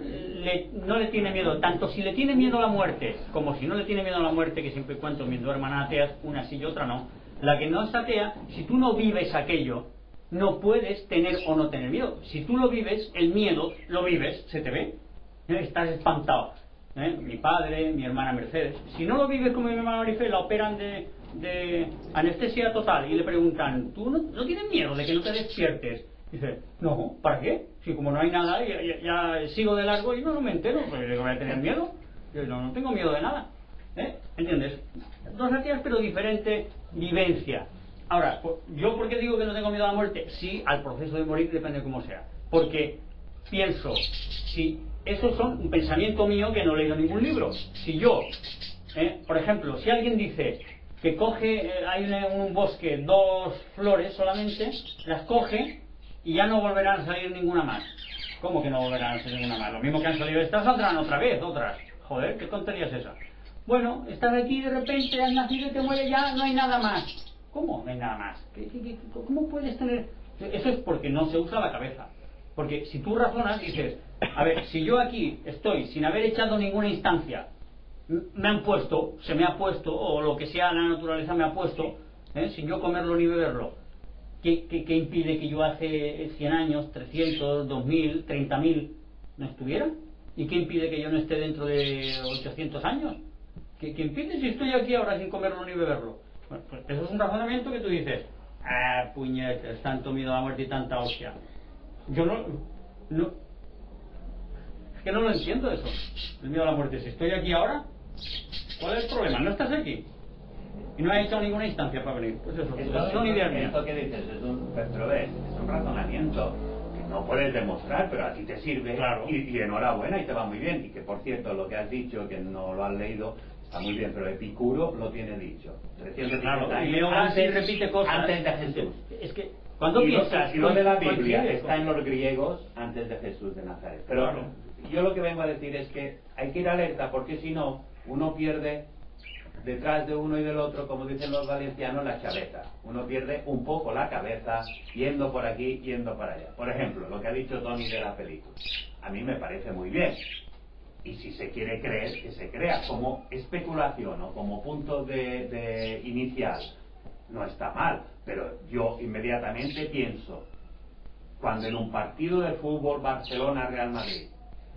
le, no le tiene miedo, tanto si le tiene miedo a la muerte, como si no le tiene miedo a la muerte, que siempre cuento mis dos hermanas ateas, una sí y otra no, la que no es atea, si tú no vives aquello, no puedes tener o no tener miedo. Si tú lo vives, el miedo lo vives, se te ve, estás espantado. ¿Eh? Mi padre, mi hermana Mercedes, si no lo vives como mi hermana Marifé, la operan de, de anestesia total y le preguntan, ¿tú no, no tienes miedo de que no te despiertes? Dice, no, ¿para qué? Si como no hay nada, ya, ya, ya sigo de largo y no, no me entero, pues yo voy a tener miedo. Yo no, no tengo miedo de nada. ¿Eh? ¿Entiendes? Dos ateas pero diferente vivencia. Ahora, ¿yo por qué digo que no tengo miedo a la muerte? Sí, al proceso de morir depende de cómo sea. Porque pienso, si eso son un pensamiento mío que no he leído ningún libro. Si yo, eh, por ejemplo, si alguien dice que coge, eh, hay una, un bosque, dos flores solamente, las coge y ya no volverán a salir ninguna más. ¿Cómo que no volverán a salir ninguna más? Lo mismo que han salido estas, saldrán otra vez, otras. Joder, ¿qué tontería es esa? Bueno, estás aquí de repente, has nacido y te mueres ya, no hay nada más. ¿Cómo no hay nada más? ¿Qué, qué, qué, ¿Cómo puedes tener...? Eso es porque no se usa la cabeza. Porque si tú razonas, dices, a ver, si yo aquí estoy sin haber echado ninguna instancia, me han puesto, se me ha puesto, o lo que sea la naturaleza me ha puesto, ¿eh? sin yo comerlo ni beberlo, ¿qué, qué, qué impide que yo hace cien años, trescientos, dos mil, treinta mil no estuviera? ¿Y qué impide que yo no esté dentro de ochocientos años? ¿Qué, qué impide si estoy aquí ahora sin comerlo ni beberlo? Bueno, pues eso es un razonamiento que tú dices, ah, puñetas, tanto miedo a la muerte y tanta hostia. Yo no, no, es que no lo entiendo eso, el miedo a la muerte. Si estoy aquí ahora, ¿cuál es el problema? No estás aquí y no has hecho ninguna instancia para venir. Pues eso, esto, son ideas mías. Esto que dices es un, pero ves, es un razonamiento que no puedes demostrar, pero a ti te sirve, claro. y, y enhorabuena y te va muy bien. Y que por cierto, lo que has dicho, que no lo has leído, está muy bien, pero Epicuro lo tiene dicho. Claro, y Leo antes repite cosas antes de Jesús. Es que cuando y piensas, lo, y lo de la Biblia está en los griegos antes de Jesús de Nazaret. Pero claro. yo lo que vengo a decir es que hay que ir alerta, porque si no, uno pierde detrás de uno y del otro, como dicen los valencianos, la chaveta. Uno pierde un poco la cabeza yendo por aquí, yendo para allá. Por ejemplo, lo que ha dicho Tony de la película. A mí me parece muy bien. Y si se quiere creer, que se crea como especulación o como punto de, de inicial no está mal, pero yo inmediatamente pienso, cuando en un partido de fútbol Barcelona-Real Madrid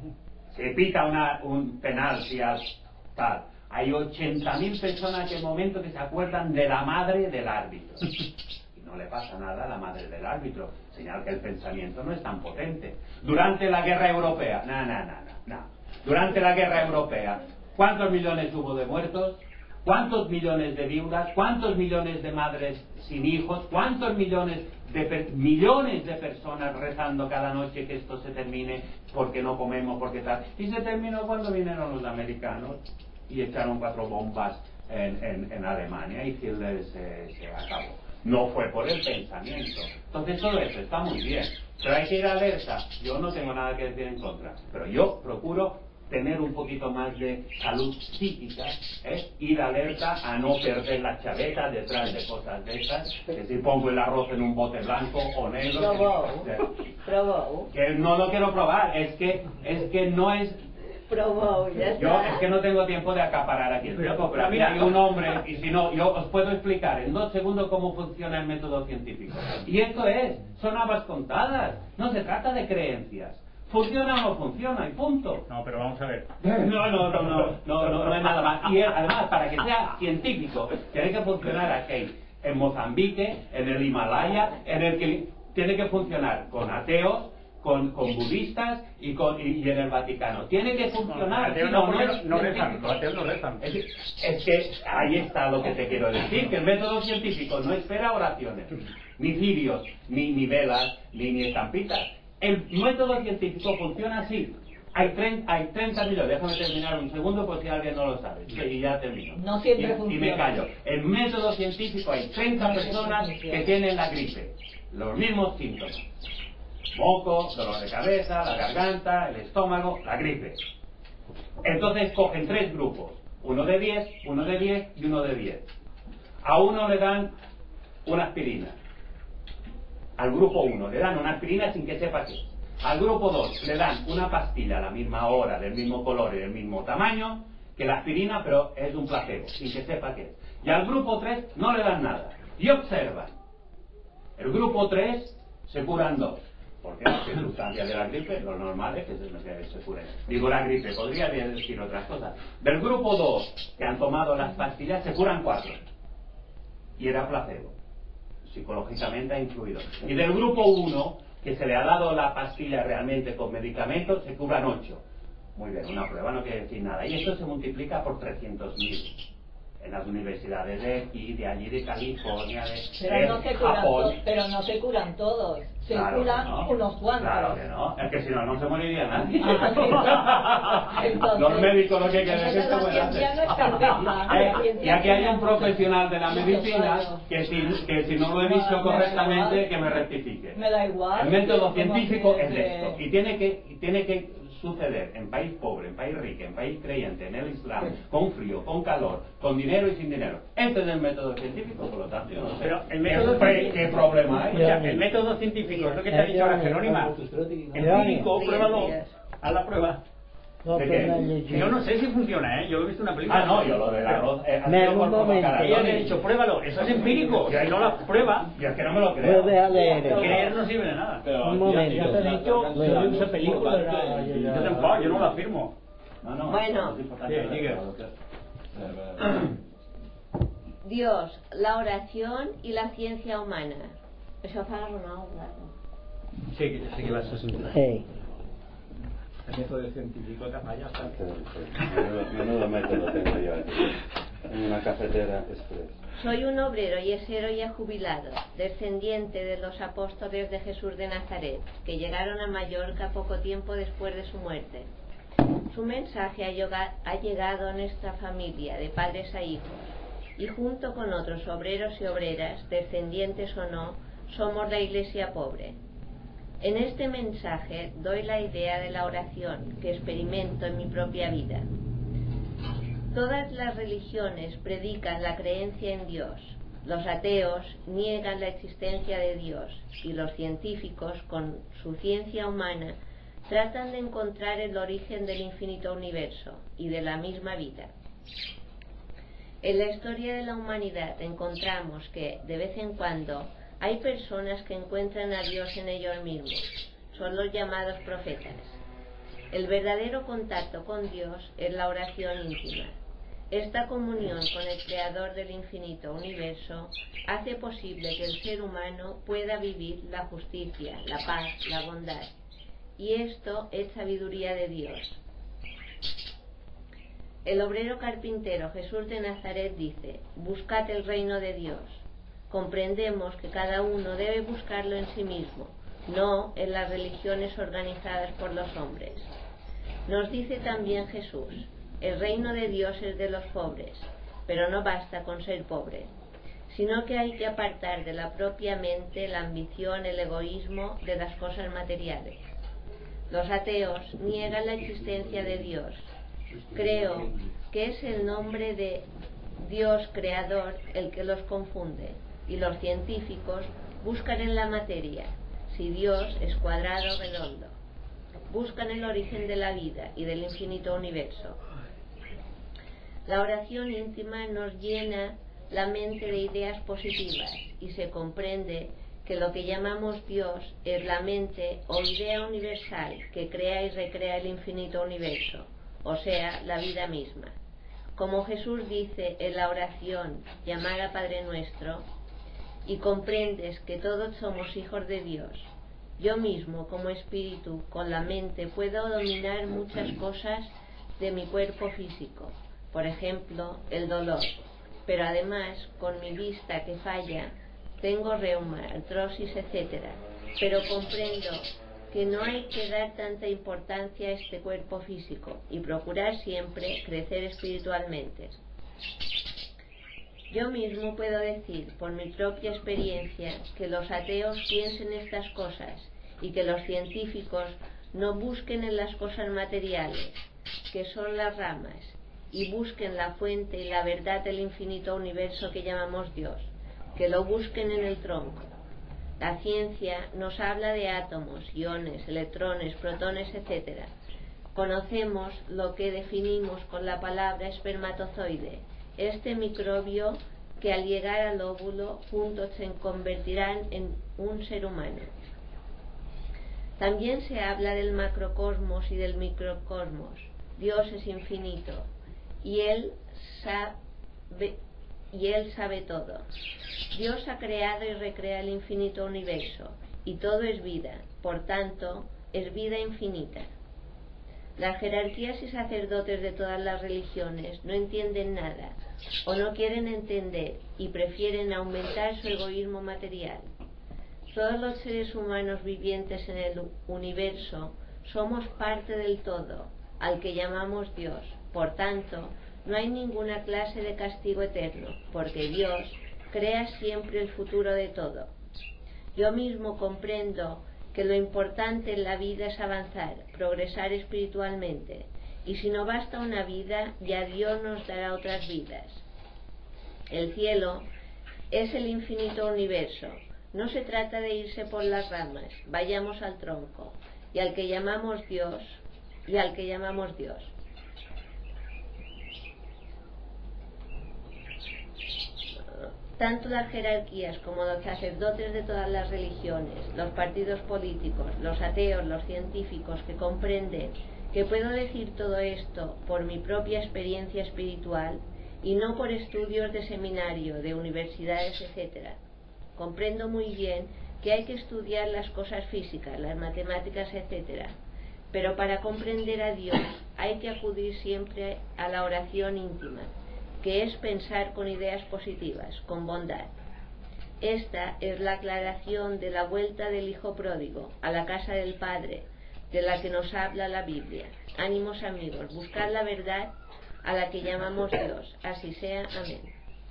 se pita una, un penalti al tal, hay ochenta mil personas en el momento que se acuerdan de la madre del árbitro. Y no le pasa nada a la madre del árbitro, señal que el pensamiento no es tan potente. Durante la guerra europea, no, no, no, no, no. Durante la guerra europea, ¿cuántos millones hubo de muertos? ¿Cuántos millones de viudas? ¿Cuántos millones de madres sin hijos? ¿Cuántos millones de millones de personas rezando cada noche que esto se termine porque no comemos, porque tal? Y se terminó cuando vinieron los americanos y echaron cuatro bombas en, en, en Alemania y Hitler se, se acabó. No fue por el pensamiento. Entonces todo eso está muy bien, pero hay que ir alerta. Yo no tengo nada que decir en contra, pero yo procuro tener un poquito más de salud psíquica, ¿eh? Ir alerta a no perder la chaveta detrás de cosas de esas, que si pongo el arroz en un bote blanco o negro, Probó. que, Probó. que no lo quiero probar, es que es que no es. Probó, ya está. Yo es que no tengo tiempo de acaparar aquí el tiempo, pero mira, hay un hombre, y si no, yo os puedo explicar en dos segundos cómo funciona el método científico. Y esto es, son habas contadas, no se trata de creencias. ¿Funciona o no funciona? Y punto. No, pero vamos a ver. No, no, no, no, no, no, no, no es nada más. Y además, para que sea científico, tiene que funcionar aquí, en Mozambique, en el Himalaya, en el que tiene que funcionar con ateos, con, con budistas y, con, y, y en el Vaticano. Tiene que funcionar. Ateos no, no, no, no rezan, los ateos no rezan. Es, es que ahí está lo que te quiero decir, que el método científico no espera oraciones, ni cirios, ni, ni velas, ni, ni estampitas. El método científico funciona así. Hay, treinta, hay treinta millones, déjame terminar un segundo por si alguien no lo sabe, y ya termino. No siempre y, funciona. y me callo. El método científico hay treinta personas que tienen la gripe, los mismos síntomas. Moco, dolor de cabeza, la garganta, el estómago, la gripe. Entonces cogen tres grupos, uno de diez, uno de diez y uno de diez. A uno le dan una aspirina. Al grupo uno le dan una aspirina sin que sepa qué. Al grupo dos le dan una pastilla a la misma hora, del mismo color y del mismo tamaño que la aspirina, pero es un placebo, sin que sepa qué es. Y al grupo tres no le dan nada. Y observan. El grupo tres se curan dos. Porque las circunstancias de la gripe, lo normal es que se, que se curen. Digo la gripe, podría decir otras cosas. Del grupo dos, que han tomado las pastillas, se curan cuatro. Y era placebo. Psicológicamente ha influido. Y del grupo uno, que se le ha dado la pastilla realmente con medicamentos, se curan ocho. Muy bien, una prueba no quiere decir nada. Y esto se multiplica por trescientos mil. En las universidades de aquí, de allí, de California, de, pero de no se curan Japón. to- pero no se curan todos. Se Claro curan que no. unos cuantos. Claro que no. Es que si no, no se moriría nadie. Ah, sí. Entonces, Los médicos lo que quieren es que entonces se la mueran. ciencia no es perfecta, la Eh, ciencia y aquí hay un tiene profesional de la muchos medicina fallos. que si, que si no lo he dicho No, me da correctamente, igual. que me rectifique. Me da igual. El método como científico que- es esto. Y tiene que, y tiene que suceder en país pobre, en país rico, en país creyente, en el Islam, con frío, con calor, con dinero y sin dinero. Este es el método científico, por lo tanto, yo no sé. Pero el método ¿Qué, científico- qué problema hay? O sea, el método científico es lo que te ha dicho la Jerónima. Empírico, pruébalo. Haz la prueba. No, ¿De pero qué? no he leído. Yo no sé si funciona, ¿eh? Yo lo he visto en una película. Ah, no, yo lo del arroz. Eh, ha Me- sido un por momento. provocar a Ella le ha Tony. dicho, pruébalo. Eso es empírico. Si no la prueba, Yo es que no me lo creo. Puedes a leer. creer no sirve de nada. Un momento. Ya te he dicho, yo he visto películas. Ya, ya, ya. Yo tampoco, yo no la firmo. No, no, Bueno. es importante. Sí, diga. Dios, la oración y la ciencia humana. Això fa Ronald, claro. Sí, que sé que vas a sentir. Hey. El método científico te falla. Menudo, menudo método tengo yo aquí. En una cafetera express. Soy un obrero yesero ya jubilado, descendiente de los apóstoles de Jesús de Nazaret, que llegaron a Mallorca poco tiempo después de su muerte. Su mensaje ha yoga- ha llegado a nuestra familia, de padres a hijos, y junto con otros obreros y obreras, descendientes o no, somos la iglesia pobre. En este mensaje doy la idea de la oración que experimento en mi propia vida. Todas las religiones predican la creencia en Dios. Los ateos niegan la existencia de Dios y los científicos, con su ciencia humana, tratan de encontrar el origen del infinito universo y de la misma vida. En la historia de la humanidad encontramos que, de vez en cuando, hay personas que encuentran a Dios en ellos mismos. Son los llamados profetas. El verdadero contacto con Dios es la oración íntima. Esta comunión con el Creador del infinito universo hace posible que el ser humano pueda vivir la justicia, la paz, la bondad. Y esto es sabiduría de Dios. El obrero carpintero Jesús de Nazaret dice: buscad el reino de Dios. Comprendemos que cada uno debe buscarlo en sí mismo, no en las religiones organizadas por los hombres. Nos dice también Jesús: el reino de Dios es de los pobres, pero no basta con ser pobre, sino que hay que apartar de la propia mente la ambición, el egoísmo de las cosas materiales. Los ateos niegan la existencia de Dios. Creo que es el nombre de Dios creador el que los confunde, y los científicos buscan en la materia si Dios es cuadrado o redondo. Buscan el origen de la vida y del infinito universo. La oración íntima nos llena la mente de ideas positivas y se comprende que lo que llamamos Dios es la mente o idea universal que crea y recrea el infinito universo, o sea, la vida misma. Como Jesús dice en la oración llamada Padre Nuestro, y comprendes que todos somos hijos de Dios, yo mismo como espíritu con la mente puedo dominar muchas cosas de mi cuerpo físico, por ejemplo el dolor, pero además con mi vista que falla tengo reuma, artrosis, etcétera. Pero comprendo que no hay que dar tanta importancia a este cuerpo físico y procurar siempre crecer espiritualmente. Yo mismo puedo decir por mi propia experiencia que los ateos piensen estas cosas y que los científicos no busquen en las cosas materiales, que son las ramas, y busquen la fuente y la verdad del infinito universo que llamamos Dios, que lo busquen en el tronco. La ciencia nos habla de átomos, iones, electrones, protones, etcétera. Conocemos lo que definimos con la palabra espermatozoide, este microbio que al llegar al óvulo juntos se convertirán en un ser humano. También se habla del macrocosmos y del microcosmos. Dios es infinito y Él sabe, y Él sabe todo. Dios ha creado y recrea el infinito universo y todo es vida, por tanto es vida infinita. Las jerarquías y sacerdotes de todas las religiones no entienden nada o no quieren entender y prefieren aumentar su egoísmo material. Todos los seres humanos vivientes en el universo somos parte del todo, al que llamamos Dios. Por tanto, no hay ninguna clase de castigo eterno, porque Dios crea siempre el futuro de todo. Yo mismo comprendo que lo importante en la vida es avanzar, progresar espiritualmente, y si no basta una vida, ya Dios nos dará otras vidas. El cielo es el infinito universo. No se trata de irse por las ramas, vayamos al tronco, y al que llamamos Dios, y al que llamamos Dios. Tanto las jerarquías como los sacerdotes de todas las religiones, los partidos políticos, los ateos, los científicos que comprenden que puedo decir todo esto por mi propia experiencia espiritual y no por estudios de seminario, de universidades, etcétera. Comprendo muy bien que hay que estudiar las cosas físicas, las matemáticas, etcétera. Pero para comprender a Dios hay que acudir siempre a la oración íntima, que es pensar con ideas positivas, con bondad. Esta es la aclaración de la vuelta del Hijo Pródigo a la casa del Padre, de la que nos habla la Biblia. Ánimos amigos, buscad la verdad a la que llamamos Dios. Así sea. Amén.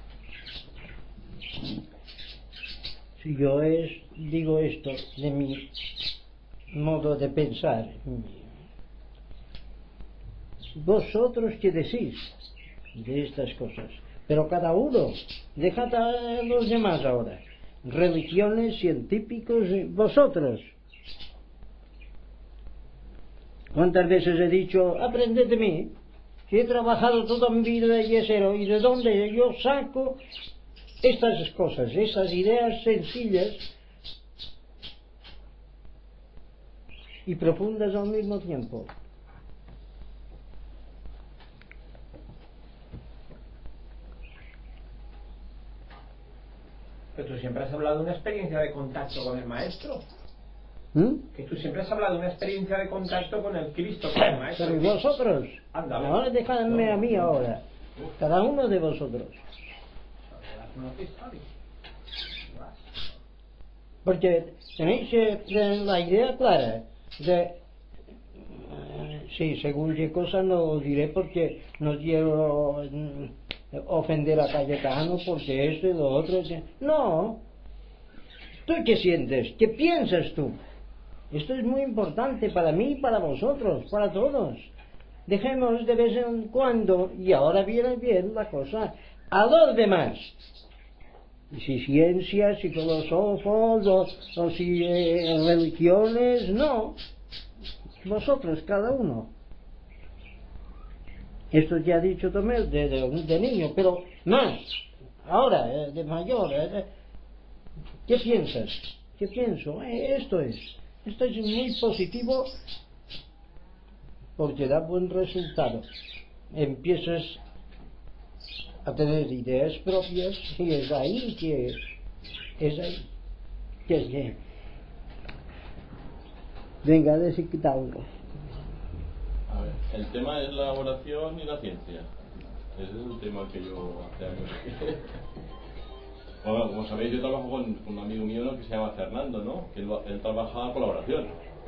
Si yo es, digo esto de mi modo de pensar, vosotros qué decís de estas cosas, pero cada uno, dejad a los demás ahora, religiones, científicos, vosotros. ¿Cuántas veces he dicho, aprended de mí? Si he trabajado toda mi vida de yesero, ¿y de dónde yo saco estas cosas, estas ideas sencillas y profundas al mismo tiempo? Pero tú siempre has hablado de una experiencia de contacto con el Maestro. ¿Mm? Que tú siempre has hablado de una experiencia de contacto con el Cristo, con el Maestro. Pero ¿y vosotros? Ándale. Ahora dejadme a mí ahora. Cada uno de vosotros. Porque tenéis eh, la idea clara de... eh, sí, según qué cosa no diré porque no quiero mm, ofender a Cayetano porque esto y lo otro. No. ¿Tú qué sientes? ¿Qué piensas tú? Esto es muy importante para mí y para vosotros, para todos. Dejemos de vez en cuando, y ahora viene bien la cosa, a los demás. Y si ciencias, si filósofos, o, o si eh, religiones, no. Vosotros, cada uno. Esto ya ha dicho Tomé de, de, de niño, pero más, ahora, eh, de mayor. Eh, ¿Qué piensas? ¿Qué pienso? Eh, esto es. Esto es muy positivo porque da buen resultado. Empiezas a tener ideas propias y es ahí que es ahí que es que venga a decir que tal. A ver, el tema es la oración y la ciencia. Ese es el tema que yo hace años. Bueno, como sabéis, yo trabajo con, con un amigo mío, ¿no?, que se llama Fernando, ¿no? Que él, él trabaja por la oración.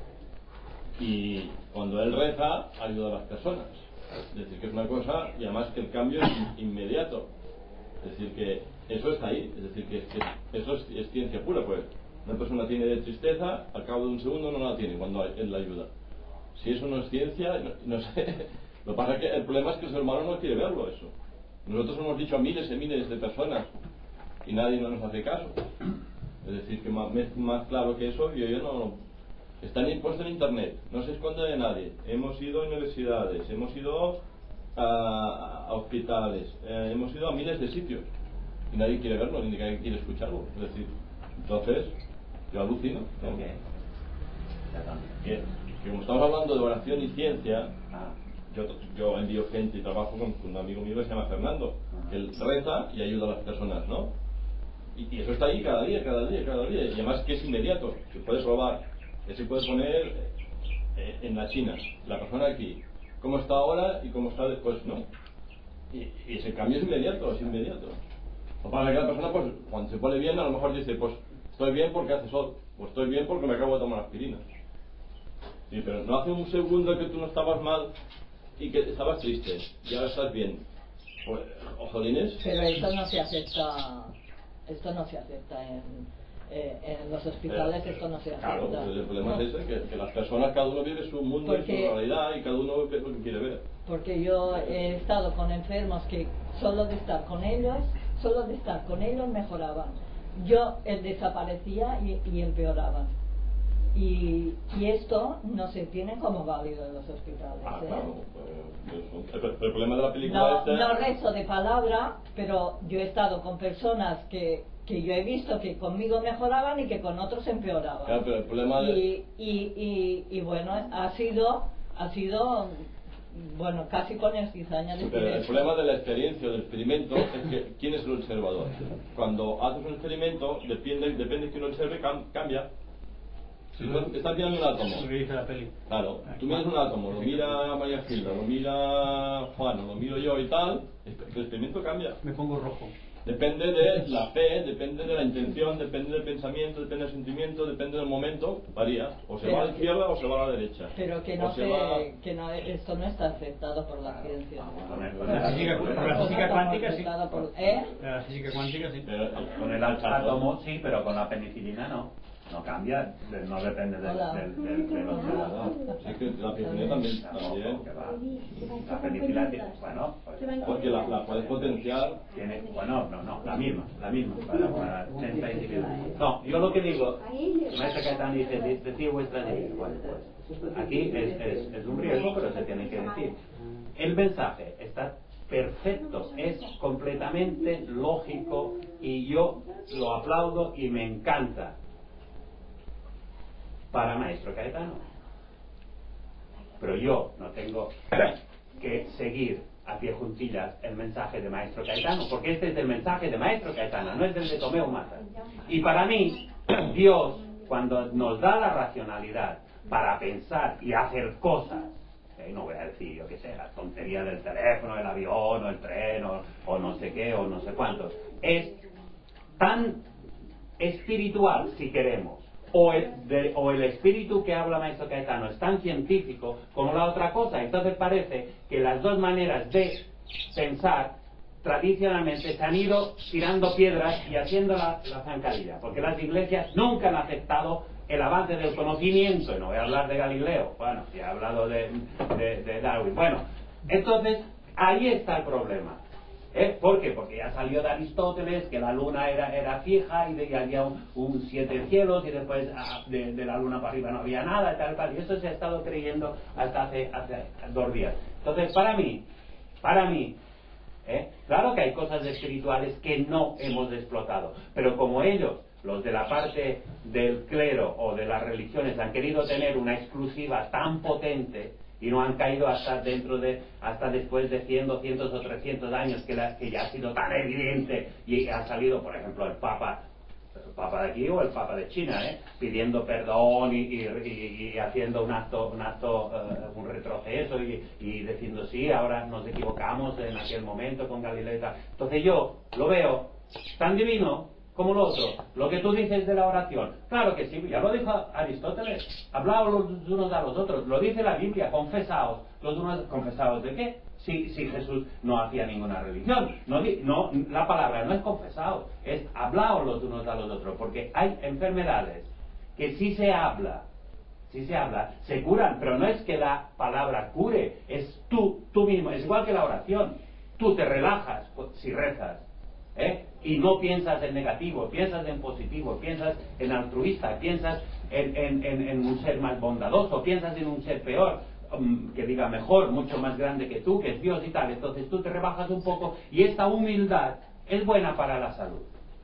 Y cuando él reza, ayuda a las personas. Es decir, que es una cosa, y además que el cambio es inmediato. Es decir, que eso está ahí. Es decir, que, que eso es, es ciencia pura, pues. Una persona tiene de tristeza, al cabo de un segundo no la tiene cuando él la ayuda. Si eso no es ciencia, no, no sé. Lo que pasa es que el problema es que el ser humano no quiere verlo, eso. Nosotros hemos dicho a miles y miles de personas y nadie no nos hace caso. Es decir, que más, más claro que eso, yo, yo no... Están impuestos en internet, no se esconde de nadie. Hemos ido a universidades, hemos ido a, a hospitales, eh, hemos ido a miles de sitios y nadie quiere verlo, ni nadie quiere escucharlo. Es decir, entonces, yo alucino. ¿No? Okay. Que, que como estamos hablando de oración y ciencia, ah. yo, yo envío gente y trabajo con, con un amigo mío que se llama Fernando, que él reza y ayuda a las personas, ¿no? Y, y eso está ahí cada día, cada día, cada día. Y además que es inmediato, se puede probar. Que se puede poner eh, en la China, la persona aquí, cómo está ahora y cómo está después, ¿no? Y, y ese cambio es inmediato, es inmediato. O para que la persona, pues, cuando se pone bien, a lo mejor dice, pues, estoy bien porque hace sol, o estoy bien porque me acabo de tomar aspirina. Sí, pero no hace un segundo que tú no estabas mal y que estabas triste, y ahora estás bien. Pues, ojolines. Pero esto no se acepta, esto no se acepta en... Eh, en los hospitales eh, esto no se hace. Claro, pues el problema no. es ese, que, que las personas, cada uno vive su mundo porque, y su realidad y cada uno ve lo que quiere ver. Porque yo he estado con enfermos que solo de estar con ellos, solo de estar con ellos mejoraban. Yo, él desaparecía y, y empeoraban. Y, y esto no se tiene como válido en los hospitales. Ah, ¿eh? claro, pues, el, el problema de la película no, este... no rezo de palabra, pero yo he estado con personas que que yo he visto que conmigo mejoraban y que con otros empeoraban. Claro, pero el problema de... y, y, y, y bueno, ha sido, ha sido, bueno, casi con el cizaña de Pero el problema de la experiencia, del experimento, es que ¿quién es el observador? Cuando haces un experimento, depende, depende de quién lo observe, cam, cambia. Si tú estás mirando un átomo, claro, tú miras un átomo, lo mira María Gilda, lo mira Juan, lo miro yo y tal, el experimento cambia. Me pongo rojo. Depende de la fe, depende de la intención, depende del pensamiento, depende del sentimiento, depende del momento, varía. O se pero va a la izquierda que, o se va a la derecha. Pero que no, se se, va... que no esto no está aceptado por la ciencia. Por la física cuántica sí. Por, ¿eh? La física cuántica sí. Pero, con el átomo sí, pero con la penicilina no. no cambia, de- no depende del, del, del, del observador. Sí, que la felicidad también, también. Que va. La felicidad, bueno, pues, Porque la, la puedes potenciar. tiene, bueno, no, no, la misma, la misma, para, para ochenta individuos. No, yo lo que digo, el maestro Caetano dice, "De- decid vuestras ideas". Bueno, pues, aquí es, es, es un riesgo, pero se tiene que decir. El mensaje está perfecto, es completamente lógico y yo lo aplaudo y me encanta para maestro Caetano. Pero yo no tengo que seguir a pie juntillas el mensaje de maestro Caetano, porque este es el mensaje de maestro Caetano, no es el de Tomeo Mata. Y para mí, Dios, cuando nos da la racionalidad para pensar y hacer cosas, eh, no voy a decir, yo qué sé, la tontería del teléfono, el avión, o el tren, o, o no sé qué, o no sé cuántos, es tan espiritual, si queremos, o el, de, o el espíritu que habla maestro Caetano es tan científico como la otra cosa. Entonces parece que las dos maneras de pensar tradicionalmente se han ido tirando piedras y haciendo la, la zancadilla, porque las iglesias nunca han aceptado el avance del conocimiento. Y no voy a hablar de Galileo, bueno, ya he hablado de, de, de Darwin. Bueno, entonces ahí está el problema. ¿Eh? ¿Por qué? Porque ya salió de Aristóteles que la luna era, era fija y, de, y había un, un siete cielos y después ah, de, de la luna para arriba no había nada y tal, tal, y eso se ha estado creyendo hasta hace, hace dos días. Entonces, para mí, para mí, ¿eh? claro que hay cosas espirituales que no hemos explotado, pero como ellos, los de la parte del clero o de las religiones, han querido tener una exclusiva tan potente y no han caído hasta dentro de hasta después de cien, doscientos o trescientos años que, la, que ya ha sido tan evidente y ha salido, por ejemplo, el Papa el Papa de aquí o el Papa de China, ¿eh? pidiendo perdón y, y, y, y haciendo un acto un acto uh, un retroceso y, y diciendo sí, ahora nos equivocamos en aquel momento con Galileo y tal. Entonces yo lo veo tan divino como lo otro. Lo que tú dices de la oración, claro que sí, ya lo dijo Aristóteles, hablaos los unos a los otros, lo dice la Biblia, confesaos los unos. ¿Confesaos de qué? Si, si Jesús no hacía ninguna religión, no, no, la palabra no es confesaos, es hablaos los unos a los otros, porque hay enfermedades que si se habla, si se habla, se curan, pero no es que la palabra cure, es tú, tú mismo, es igual que la oración, tú te relajas si rezas, ¿eh? Y no piensas en negativo, piensas en positivo, piensas en altruista, piensas en, en, en, en un ser más bondadoso, piensas en un ser peor, um, que diga mejor, mucho más grande que tú, que es Dios y tal. Entonces tú te rebajas un poco y esta humildad es buena para la salud.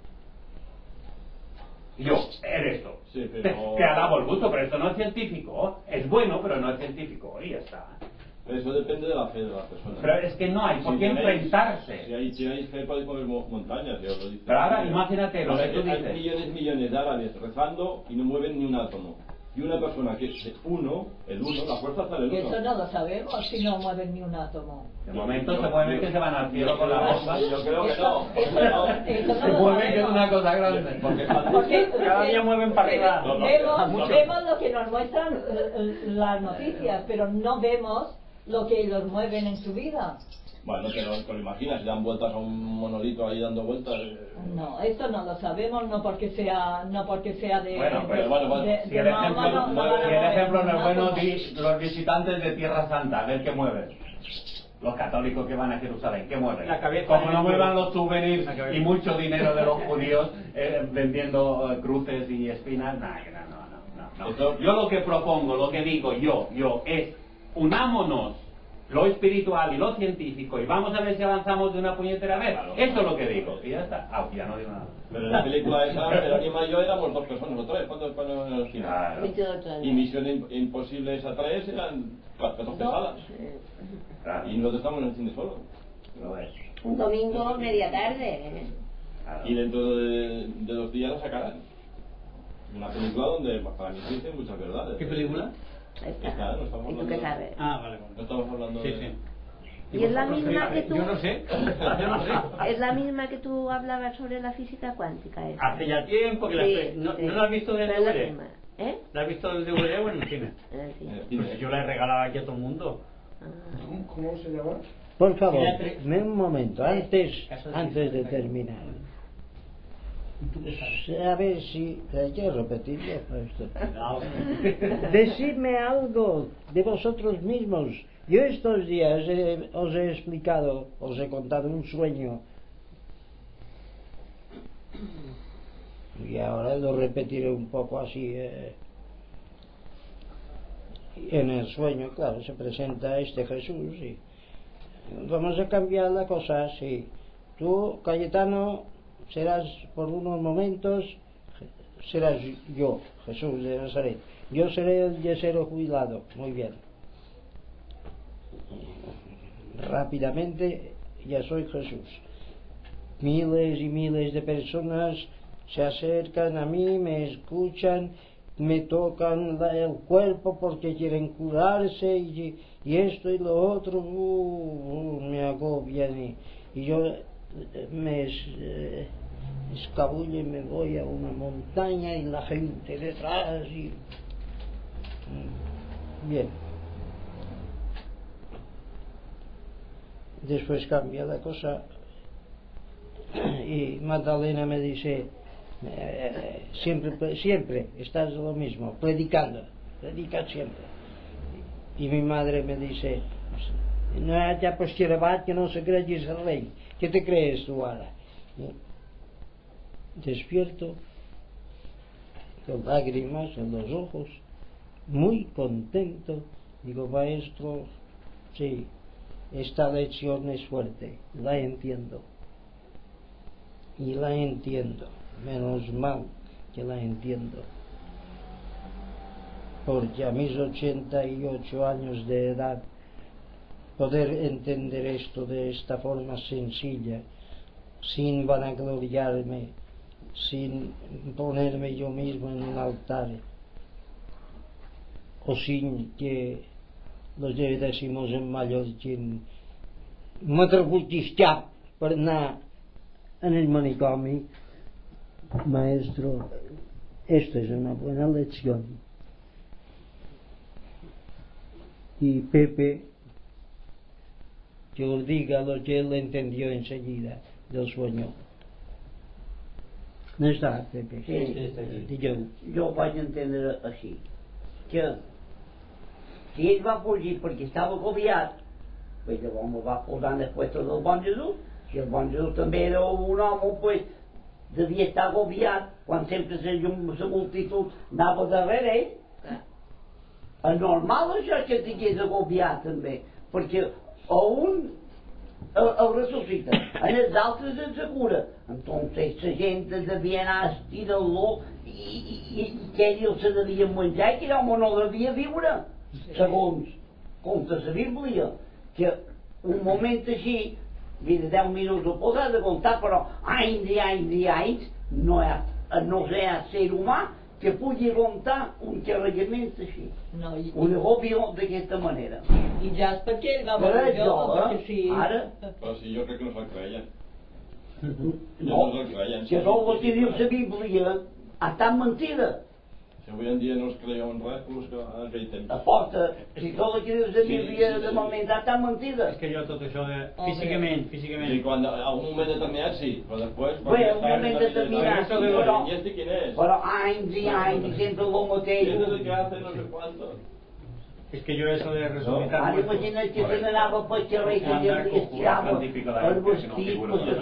Yo, eres esto. Sí, pero... te, te alabo el gusto, pero esto no es científico. Es bueno, pero no es científico. Y ya está. Eso depende de la fe de las personas. Pero es que no hay por si qué tenéis, enfrentarse. Si hay, si hay fe podéis mover montañas, ya os lo dice. Pero ahora imagínate lo que tú hay dices. millones millones de árabes rezando y no mueven ni un átomo. Y una persona que es uno, el uno, la fuerza está en el uno. Eso no lo sabemos si no mueven ni un átomo. De momento se mueven que se van al cielo con la bomba. Yo creo que no. Se mueven que es una cosa grande. Porque, Porque cada día mueven para arriba. vemos, vemos, vemos lo que nos muestran eh, las noticias, pero no vemos lo que los mueven en su vida. Bueno, pero te lo imaginas, si dan vueltas a un monolito ahí dando vueltas. No, esto no lo sabemos, no porque sea, no porque sea de. Bueno, pero de, bueno, bueno, de- Si de el ejemplo, Mahoma, no- no van a si el mover ejemplo no es un bueno, átomo. di los visitantes de Tierra Santa, a ver qué mueven. Los católicos que van a Jerusalén, ¿qué mueven? La cabeza Como en no el muevan culo. los souvenirs La cabeza. y mucho dinero de los judíos eh, vendiendo eh, cruces y espinas, nah, no, no, no, no, Eso- no. Yo lo que propongo, lo que digo yo, yo es unámonos lo espiritual y lo científico y vamos a ver si avanzamos de una puñetera vez. Claro. Eso es lo que digo. Y ya está. Ah, ya no digo nada. Pero en la película esa, Jerónimo y yo éramos dos personas o tres, ¿cuántos cuando en el cine? Claro. veintiocho años. Y Misión Im- Imposible esa tres eran catorce salas. Claro. Y nosotros estamos en el cine solo. Lo es. Un domingo, media tarde. ¿eh? Claro. Y dentro de, de dos días la sacarán. Una película donde para mí se dicen muchas verdades. ¿Qué película? Ahí está. Esta, no estamos ¿Y tú hablando qué de- sabes? Ah, vale, vale. No estamos hablando Sí, de... sí. ¿Y es la vosotros misma qué? que tú? Yo no sé. Yo no sé. Es la misma que tú hablabas sobre la física cuántica. Esa. Hace ya tiempo que la Sí, estoy- ¿No, sí. ¿No la has visto en el Pero es la D V D? misma. ¿Eh? ¿La has visto en el D V D o en el cine? En el cine. Pues yo la he regalado aquí a todo el mundo. Ah. ¿Cómo se llama? Por favor, Mira, tre- un momento, antes, Caso de antes de Cristo, terminar. ¿Y tú qué sabes? A ver si... Hay que repetirlo esto. Decidme algo de vosotros mismos. Yo estos días eh, os he explicado, os he contado un sueño. Y ahora lo repetiré un poco así. Eh. En el sueño, claro, se presenta este Jesús y vamos a cambiar la cosa así. Tú, Cayetano, serás por unos momentos, serás yo, Jesús de Nazaret. Yo seré el yesero jubilado. Muy bien. Rápidamente ya soy Jesús. Miles y miles de personas se acercan a mí, me escuchan, me tocan la, el cuerpo porque quieren curarse y, y esto y lo otro, uh, uh, me agobian y, y yo me eh, escabullo y me voy a una montaña y la gente detrás y... Bien. Después cambia la cosa y Magdalena me dice, eh, siempre, siempre estás lo mismo, predicando, predica siempre. Y mi madre me dice, no haya pues que que no se cree el rey, ¿qué te crees tú ahora? Y despierto con lágrimas en los ojos, muy contento, digo, maestro, sí, esta lección es fuerte, la entiendo. Y la entiendo, menos mal que la entiendo. Porque a mis ochenta y ocho años de edad, poder entender esto de esta forma sencilla, sin vanagloriarme, sin ponerme yo mismo en un altar, o sin que los decimos en mallorquín, matrapultistia, per anar en el manicomi. Maestro, esto es una buena lección. Y Pepe, que os diga lo que él entendió enseguida del sueño. ¿No está, Pepe? Sí, yo, yo voy a entender así, que si él va a fugir porque estaba agobiado, pues el hombre va a posar en el puesto del buen Jesús. Si el buen Jesús también era un hombre, pues devia estar agobiado quando sempre seja uma multitud andava darrere ell. É normal això que estigués agobiat també, perquè a un el, el ressuscita, a els altres els cura. Entonces la gent devia anar estirant-lo i, i, i, i que ell se devia menjar i que home no devia viure, segons conta la Bíblia, que un moment així de deu minuts ho podràs de comptar, però anys i anys i anys no hi ha, no hi ha ser humà que pugui comptar un carregament així, no, i, un agobió d'aquesta manera. I ja és perquè ell va per morir això, perquè sí. Ara però si jo crec que no se'l creien, no, no se'l creien, que no el que diu la Bíblia ha estat mentida. si avui en dia no es creien res, doncs que en aquell temps aposta, si tot el que diu la Bíblia de moment ha estat mentida. És que jo tot això de físicament, físicament i quan a un moment determinat sí, però després bé, un moment determinat sí, però, i este quin és? però anys i anys i sempre el mateix. I este que hace no sé cuánto. Es que yo eso de resucitar Ara imagina't que se n'anava pel carrer que ja li estirava el vestit,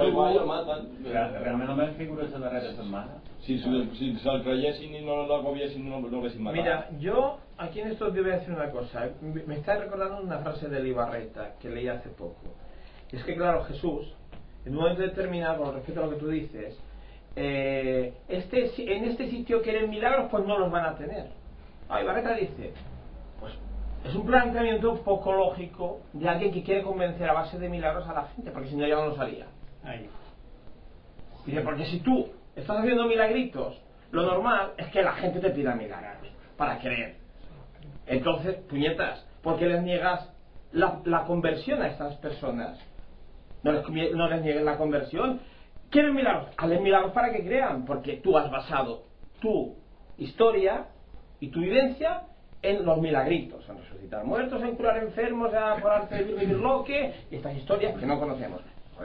realment només figures de darrera setmana. Si, si, si se'l creyessin i no l'agobiessin no l'haguessin matat. Mira, yo aquí en esto te voy a decir una cosa. Me está recordando una frase de Libarreta que leí hace poco. Es que claro, Jesús, en un momento determinado, con respecto a lo que tú dices, eh, este, en este sitio quieren milagros, pues no los van a tener. Ah, Libarreta dice, pues es un planteamiento un poco lógico de alguien que quiere convencer a base de milagros a la gente, porque si no ya no los haría. ahí. Dice, porque si tú estás haciendo milagritos, lo normal es que la gente te pida milagros para creer. Entonces, puñetas, ¿por qué les niegas la, la conversión a estas personas? No les, no les niegues la conversión. ¿Quieren milagros? Hazles milagros para que crean, porque tú has basado tu historia y tu vivencia en los milagritos, en resucitar muertos, en curar enfermos, a curarte de vivir loque, y estas historias que no conocemos. Joder,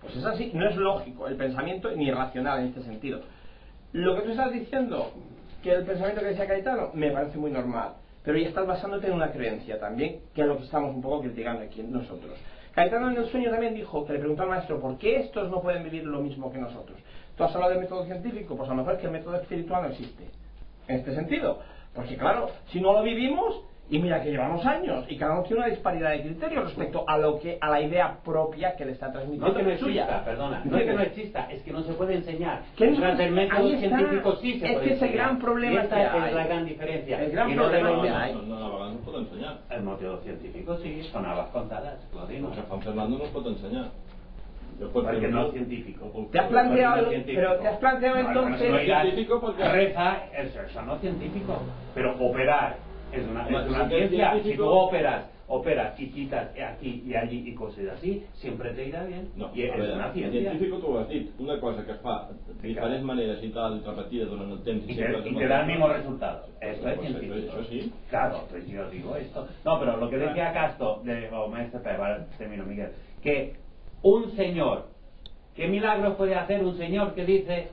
Pues es así, no es lógico el pensamiento ni racional en este sentido. Lo que tú estás diciendo, que el pensamiento que decía Cayetano, me parece muy normal, pero ya estás basándote en una creencia también, que es lo que estamos un poco criticando aquí nosotros. Cayetano en el sueño también dijo, que le preguntó al maestro, ¿por qué estos no pueden vivir lo mismo que nosotros? ¿Tú has hablado del método científico? Pues a lo mejor es que el método espiritual no existe en este sentido, porque claro, si no lo vivimos, y mira que llevamos años, y cada uno tiene una disparidad de criterios respecto a lo que a la idea propia que le está transmitiendo. No que no exista, suya. perdona, no es que no exista, es que no se puede enseñar. Que no, Tras el método ahí está. científico sí se Es puede que ese enseñar. gran problema Y esta que es hay. la gran diferencia. El gran Y no problema debemos- que hay. No, no, no, no puedo enseñar. El método científico sí, son habas contadas, lo digo. Porque Juan Fernando no puedo enseñar. Yo puedo Porque decir, no es científico. ¿Te has planteado, Porque no es pero te has planteado No, entonces... no, no, no, científico porque- reza, eso, eso no es científico. Pero operar es una, Hombre, es una sí que es ciencia. Si científico. tú operas, operas y quitas aquí y allí y cosas así, siempre te irá bien. No, y es a veure, una ciencia. científico t'ho has dit, una cosa que es fa de diferents maneres i tal, repetida durant el temps Y sempre te, y te da el mismo resultado. Eso es Pues científico. eso sí. Claro, pues yo digo esto. No, pero lo que decía Castro, de, o maestro Pérez, ahora termino, Miguel, que un señor, ¿qué milagros puede hacer un señor que dice,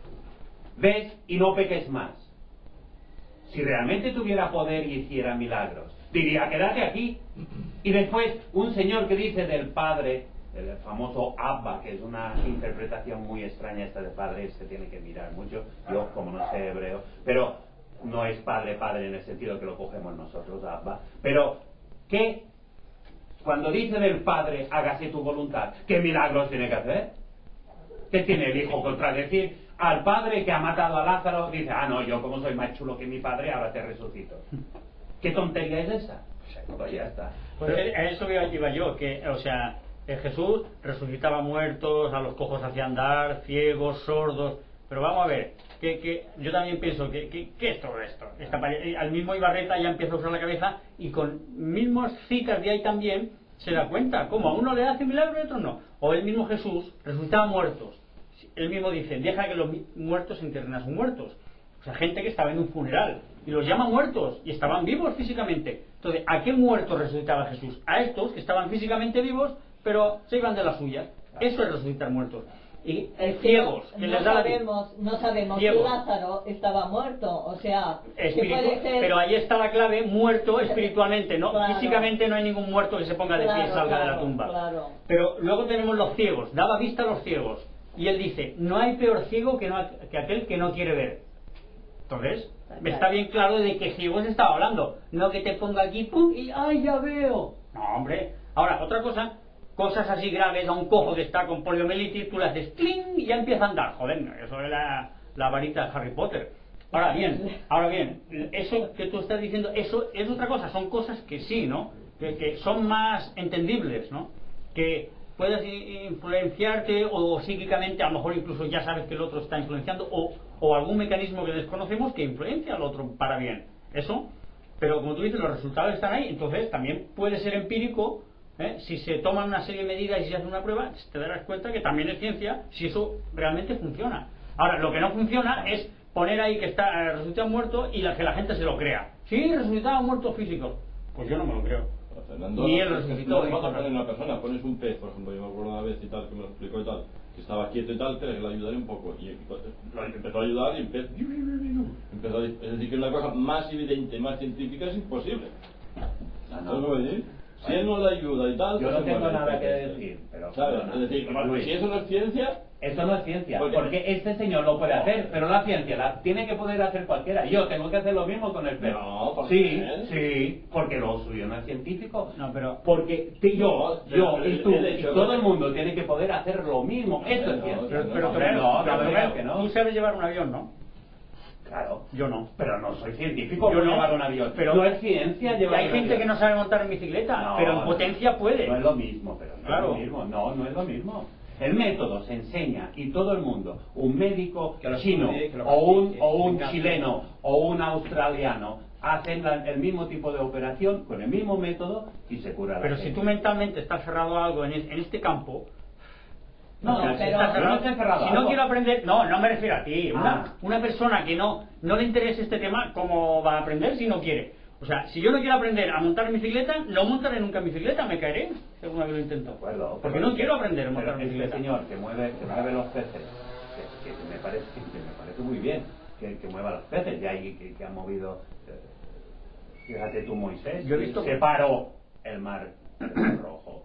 ves y no peques más? Si realmente tuviera poder y hiciera milagros, diría, quédate aquí. Y después, un señor que dice del padre, el famoso Abba, que es una interpretación muy extraña esta de padre, se tiene que mirar mucho, yo como no sé hebreo, pero no es padre, padre en el sentido que lo cogemos nosotros, Abba, pero que cuando dice del padre, hágase tu voluntad, ¿qué milagros tiene que hacer? ¿Qué tiene el hijo contra decir al padre que ha matado a Lázaro? Dice, ah, no, yo como soy más chulo que mi padre, ahora te resucito. ¿Qué tontería es esa? Pues ya está. Pues a eso iba iba yo, que, o sea, eh, Jesús resucitaba muertos, a los cojos hacía andar, ciegos, sordos, pero vamos a ver, que, que yo también pienso que, que, ¿qué es todo esto? Esta, al mismo Ibarreta ya empieza a usar la cabeza y con mismas citas de ahí también se da cuenta, como a uno le hace milagro y a otro no. O el mismo Jesús resucitaba muertos. Él mismo dice, deja que los muertos se entierren a sus muertos. O sea, gente que estaba en un funeral y los llama muertos y estaban vivos físicamente. Entonces, ¿a qué muertos resucitaba Jesús? A estos que estaban físicamente vivos pero se iban de la suya. Eso es resucitar muertos. Y Es que ciegos, que no les da la vida. sabemos, no sabemos Ciegos. si Lázaro estaba muerto, o sea, que Espiritu- puede ser... Pero ahí está la clave, muerto espiritualmente, ¿no? Claro. Físicamente no hay ningún muerto que se ponga de pie y Claro, salga de la claro, tumba. claro. Pero luego tenemos los ciegos, daba vista a los ciegos. Y él dice, no hay peor ciego que, no, que aquel que no quiere ver. Entonces, me está bien claro de qué ciegos estaba hablando. No que te ponga aquí, pum, y ¡ay, ya veo! No, hombre. Ahora, otra cosa, cosas así graves, a un cojo que está con poliomielitis, tú le haces ¡cling! Y ya empieza a andar. Joder, eso es la, la varita de Harry Potter. Ahora bien, ahora bien, eso que tú estás diciendo, eso es otra cosa, son cosas que sí, ¿no? Que, que son más entendibles, ¿no? Que puedes influenciarte o psíquicamente, a lo mejor incluso ya sabes que el otro está influenciando, o, o algún mecanismo que desconocemos que influencia al otro para bien. Eso, pero como tú dices, los resultados están ahí, entonces también puede ser empírico, ¿eh? Si se toman una serie de medidas y se hace una prueba, te darás cuenta que también es ciencia si eso realmente funciona. Ahora, lo que no funciona es poner ahí que está eh, resucitado muerto y la, que la gente se lo crea. Sí, resucitado muerto físico. Pues yo no me lo creo. Fernando, Ni él no, resucitó. no vas a poner una persona, pones un pez, por ejemplo, yo me acuerdo una vez y tal, que me lo explicó y tal, que estaba quieto y tal, que le ayudaré un poco, y lo empezó a ayudar y empezó, empezó a, es decir, que una cosa más evidente, más científica es imposible. No, ¿Sabes lo que decir? Si él no le ayuda y tal, Yo no pues se tengo muere. nada que decir, pero ¿sabes? perdona. Es decir, Luis, si eso no es ciencia, esto no es ciencia, Porque- porque este señor lo puede hacer, pero la ciencia la tiene que poder hacer cualquiera. Yo tengo que hacer lo mismo con el pez. No, ¿por sí, qué? sí, porque lo suyo no es científico. No, pero... Porque tú, yo, No, yo pero y el- tú el y hecho- todo el mundo tiene que poder hacer lo mismo. Eso es no, ciencia. Pero, no, pero, no, Tomeu, no, no, pero, no, Tomeu, que no. tú sabes llevar un avión, ¿no? Claro. Yo no. Pero no soy científico Yo por no. llevar un avión. Pero no es ciencia Y llevar hay un gente avión. que no sabe montar en bicicleta, No, pero en no. potencia puede. No es lo mismo, pero no Claro. es lo mismo. No, no es lo mismo. El método se enseña y todo el mundo, un médico Que lo chino estudie, que lo o un, practique, o un venga. chileno o un australiano hacen la- el mismo tipo de operación con el mismo método y se cura la Pero si gente. tú mentalmente estás cerrado a algo en, es- en este campo, No, o sea, no, si pero- estás cerrado- no estoy cerrado a si no algo. quiero aprender, no, no me refiero a ti. Una, Ah. una persona que no, no le interesa este tema, ¿cómo va a aprender si no quiere? O sea, si yo no quiero aprender a montar bicicleta, no montaré nunca bicicleta, me caeré si alguna vez lo intento. Bueno, porque no quiero aprender a montar pero bicicleta. Este señor que mueve, que mueve los peces, que, que me parece que me parece muy bien que, que mueva los peces, ya hay que, que ha movido, eh, fíjate tú, Moisés, yo he visto separó el mar, el mar Rojo,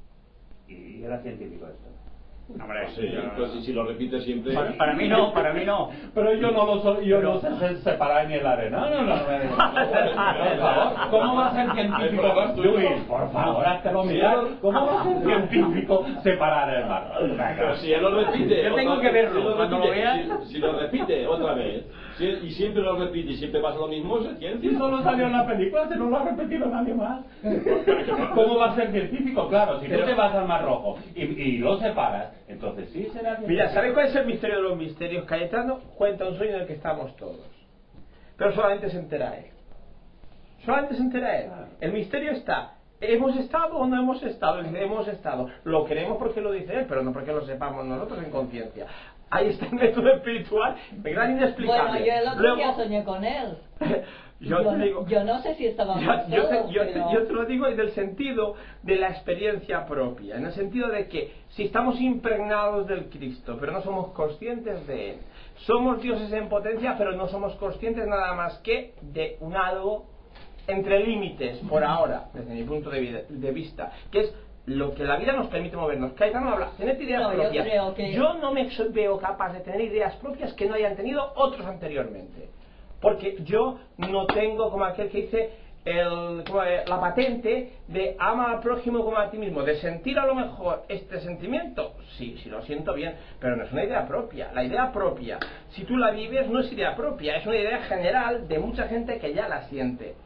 y era científico esto. Hombre, sí, yo... pues si, si lo repite siempre. Para, para mí no, para mí no. Pero yo no lo soy, yo pero... no sé separar ni el arena. No, no, no, no, me... por favor. ¿Cómo va a ser científico? Luis, por favor, háztelo mirar. ¿Cómo va a ser científico separar el mar? Pero si él lo repite. Yo tengo que verlo. Si lo cuando repite, lo vea. Si, si lo repite otra vez. Si, y siempre lo repite y siempre pasa lo mismo, es ciencia. Si solo salió en la película, si no lo ha repetido nadie más. ¿Cómo va a ser científico? Claro, si pero... tú te vas al mar Rojo y, y lo separas, entonces sí será científico. Mira, ¿sabes cuál es el misterio de los misterios? Cayetano cuenta un sueño en el que estamos todos. Pero solamente se entera él. Solamente se entera él. El misterio está. ¿Hemos estado o no hemos estado? Hemos estado. Lo creemos porque lo dice él, pero no porque lo sepamos nosotros en conciencia. Ahí está el método espiritual, me gran inexplicable. Bueno, yo el otro Luego, día soñé con él. yo, yo, te digo, yo no sé si estábamos yo, yo, todos, te, yo, pero... te, yo te lo digo en el sentido de la experiencia propia, en el sentido de que si estamos impregnados del Cristo, pero no somos conscientes de Él, somos dioses en potencia, pero no somos conscientes nada más que de un algo entre límites, por ahora, desde mi punto de, vida, de vista, que es lo que la vida nos permite movernos. Cayetano habla, tened ideas no, propias. Yo, creo que... yo no me veo capaz de tener ideas propias que no hayan tenido otros anteriormente. Porque yo no tengo, como aquel que dice, el, como la patente de ama al prójimo como a ti mismo. De sentir a lo mejor este sentimiento, sí, sí lo siento bien, pero no es una idea propia. La idea propia, si tú la vives, no es idea propia, es una idea general de mucha gente que ya la siente.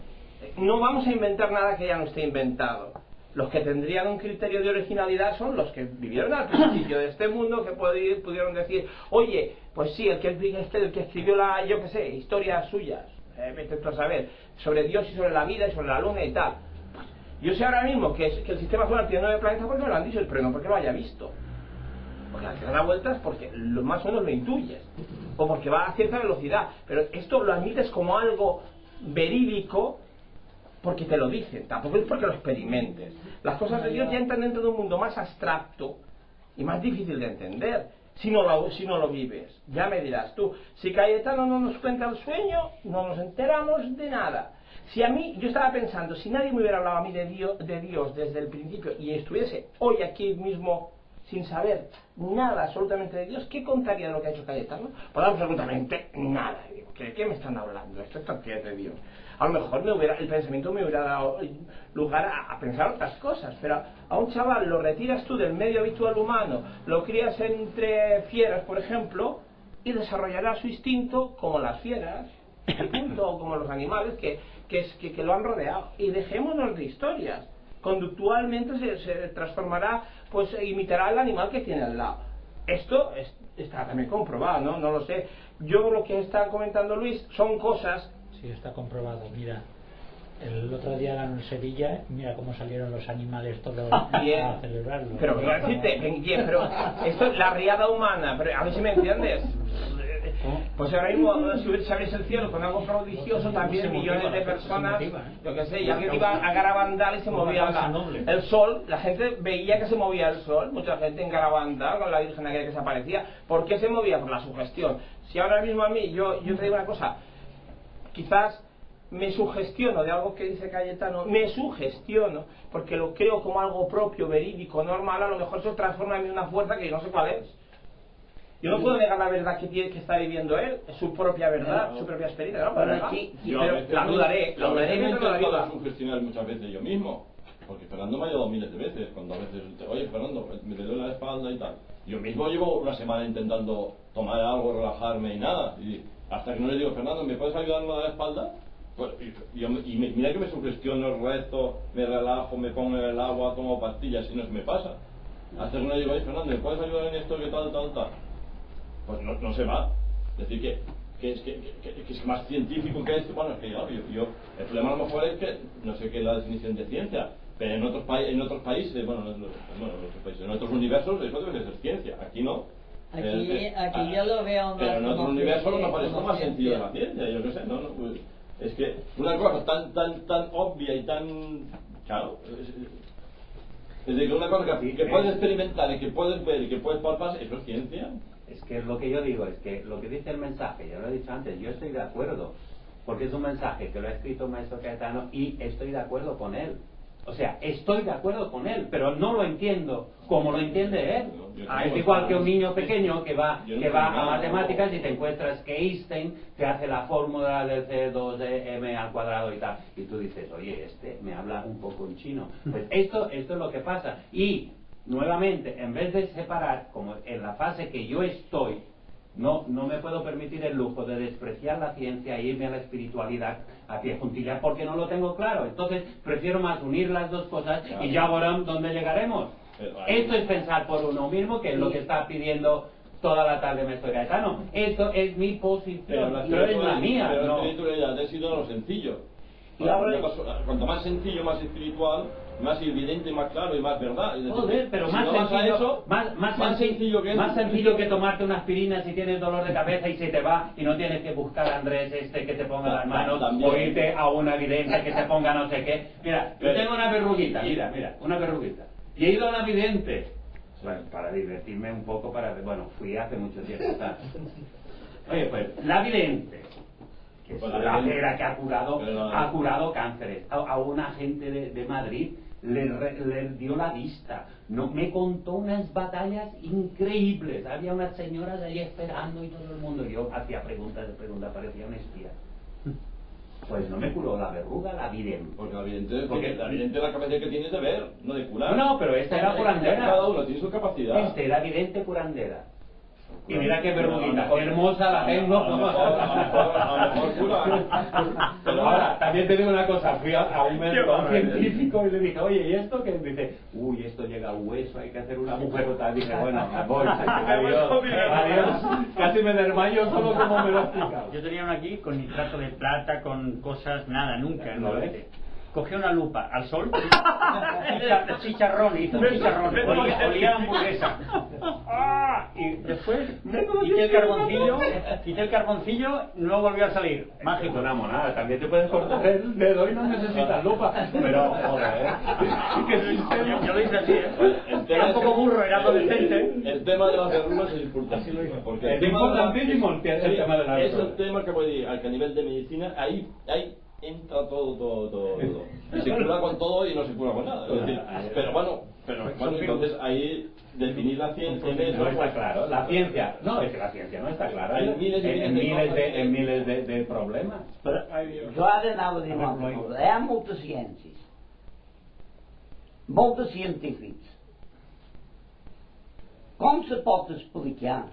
No vamos a inventar nada que ya no esté inventado. Los que tendrían un criterio de originalidad son los que vivieron al principio de este mundo, que pudieron decir, oye, pues sí, el que, el que escribió la, yo qué sé, historias suyas, eh, vete tú a saber, sobre Dios y sobre la vida y sobre la luna y tal. Yo sé ahora mismo que, es, que el sistema solar tiene nueve planetas porque me lo han dicho, pero no porque lo haya visto. Porque la que da vueltas porque lo, más o menos lo intuyes, o porque va a cierta velocidad, pero esto lo admites como algo verídico porque te lo dicen, tampoco es porque lo experimentes. Las cosas de Dios ya entran dentro de un mundo más abstracto y más difícil de entender si no lo, si no lo vives. Ya me dirás tú, si Cayetano no nos cuenta el sueño, no nos enteramos de nada. Si a mí, yo estaba pensando, si nadie me hubiera hablado a mí de Dios, de Dios desde el principio y estuviese hoy aquí mismo sin saber nada absolutamente de Dios, ¿qué contaría de lo que ha hecho Cayetano? Pues absolutamente nada. Digo, ¿de qué me están hablando? Esto es tontería de Dios. A lo mejor me hubiera, el pensamiento me hubiera dado lugar a, a pensar otras cosas, pero a un chaval lo retiras tú del medio habitual humano, lo crías entre fieras, por ejemplo, y desarrollará su instinto como las fieras, punto, o como los animales que, que, que, que lo han rodeado. Y dejémonos de historias. Conductualmente se, se transformará, pues imitará al animal que tiene al lado. Esto es, está también comprobado, ¿no? No lo sé. Yo lo que está comentando Luis son cosas... Sí, está comprobado. Mira, el otro día ganó en Sevilla, mira cómo salieron los animales todos bien, a celebrarlo. Pero, ¿no? Decirte, bien, pero esto es la riada humana, pero a ver si me entiendes. Pues ahora mismo, si sabéis el cielo con algo prodigioso, también millones de personas, yo qué sé, y alguien iba a Garabandal y se movía la, el sol, la gente veía que se movía el sol, mucha gente en Garabandal con la Virgen aquella que se aparecía. ¿Por qué se movía? Por la sugestión. Si ahora mismo a mí, yo, yo te digo una cosa, quizás me sugestiono de algo que dice Cayetano, me sugestiono porque lo creo como algo propio, verídico, normal, a lo mejor eso transforma en mí una fuerza que yo no sé cuál es. Yo no puedo negar la verdad que tiene que estar viviendo él, es su propia verdad, no, su propia experiencia, ¿no? Pero, aquí, yo pero veces, la dudaré, la dudaré me he mientras la intentado viva. sugestionar muchas veces yo mismo, porque Fernando me ha ayudado miles de veces, cuando a veces, oye Fernando, me duele la espalda y tal. Yo mismo llevo una semana intentando tomar algo, relajarme y nada, y hasta que no le digo, Fernando, ¿me puedes ayudar a la espalda? Pues, y, yo, y me, mira que me sugestiono el resto, me relajo, me pongo en el agua, tomo pastillas y no se me pasa. Hasta que no le digo, oye Fernando, ¿me puedes ayudar en esto que tal, tal, tal? Pues no, no se va. Es decir, que, que, es, que, que, que es más científico que esto. Bueno, es que yo, yo, yo, el problema a lo mejor es que no sé qué es la definición de ciencia, pero en otros, pa en otros países, bueno, en, bueno, en otros países, en otros universos, eso debe ser ciencia. Aquí no. Aquí, eh, eh, aquí ah, yo lo veo más. pero en otros universos no parece más ciencia. sentido de la ciencia, yo qué sé, no, no, pues, Es que una cosa tan tan tan obvia y tan... Claro, es, es decir, una cosa que, que puedes experimentar y que puedes ver y que puedes palpar, eso es ciencia. Es que lo que yo digo es que lo que dice el mensaje, ya lo he dicho antes, yo estoy de acuerdo, porque es un mensaje que lo ha escrito el maestro Caetano y estoy de acuerdo con él. O sea, estoy de acuerdo con él, pero no lo entiendo como lo entiende él. Ah, es igual que un niño pequeño que va que va a matemáticas y te encuentras que Einstein te hace la fórmula del C dos de M al cuadrado y tal. Y tú dices, oye, este me habla un poco en chino. Pues esto, esto es lo que pasa. Y, nuevamente, en vez de separar, como en la fase que yo estoy, no, no me puedo permitir el lujo de despreciar la ciencia e irme a la espiritualidad a pie juntillas porque no lo tengo claro. Entonces prefiero más unir las dos cosas y ya verán dónde llegaremos. Esto es pensar por uno mismo, que es lo que está pidiendo toda la tarde Maestro Gaetano. Esto es mi posición, pero, la pero es la mía. Pero no. La espiritualidad ha sido lo sencillo. Cuanto más sencillo, más espiritual, más evidente, más claro y más verdad. Es decir, Joder, pero si más, no sencillo, eso, más, más, más sencillo, sencillo que más sencillo que tomarte una aspirina si tienes dolor de cabeza y se te va y no tienes que buscar a Andrés este que te ponga las manos también. o irte a una vidente que te ponga no sé qué. Mira, yo tengo una verruguita, mira, mira, una verruguita. Y he ido a una vidente, bueno, para divertirme un poco, para bueno, fui hace mucho tiempo. ¿Sabes? Oye, pues, la vidente, que es la negra que ha curado, ha curado cánceres. A, a una gente de, de Madrid le, le dio la vista. No, me contó unas batallas increíbles. Había unas señoras allí esperando y todo el mundo. Yo hacía preguntas de preguntas, parecía un espía. Pues no me curó la verruga, la vidente. Porque la vidente, porque la vidente la capacidad que tiene es de ver, no de curar. No, no, pero esta era curandera. Cada uno tiene su capacidad. Este era vidente curandera. Y mira qué verruguita, hermosa la tengo. A lo mejor, a lo mejor, a lo mejor cura. Pero ahora, también te digo una cosa, fui a, a un médico, a un científico y le dije, oye, ¿y esto qué? Dice, uy, esto llega al hueso, hay que hacer una mujerota. Dije, bueno, voy, adiós, adiós. Casi me desmayo solo como me lo he explicado. Yo tenía uno aquí con nitrato de plata, con cosas, nada, nunca. ¿No ¿no? ves? Cogí una lupa al sol, chicha- chicharrón, hizo chicharrón, olía, olía a hamburguesa. ¡Ah! Y después quité el carboncillo, quité el carboncillo, no volvió a salir. Mágico. Una monada, también te puedes cortar el dedo y no necesitas lupa. Pero, joder, qué sistema. Yo, yo lo hice así, ¿eh? Era un poco burro, era adolescente. El tema de las verrugas es importantísimo. Porque Es importantísimo el tema de las Es el verrugas. tema que voy a decir, al que a nivel de medicina, ahí, ahí entra todo, todo, todo, todo. Y se cura con todo y no se cura con nada. Es decir, pero bueno, pero bueno, entonces ahí definir la ciencia en eso. No está claro, la ciencia, no, es que la ciencia no está clara. Hay miles y en, en miles de miles cosas de, que- en miles de, de problemas. Però jo ara anava a dir una altra cosa. Hi ha moltes ciències, molts científics. Com se pot explicar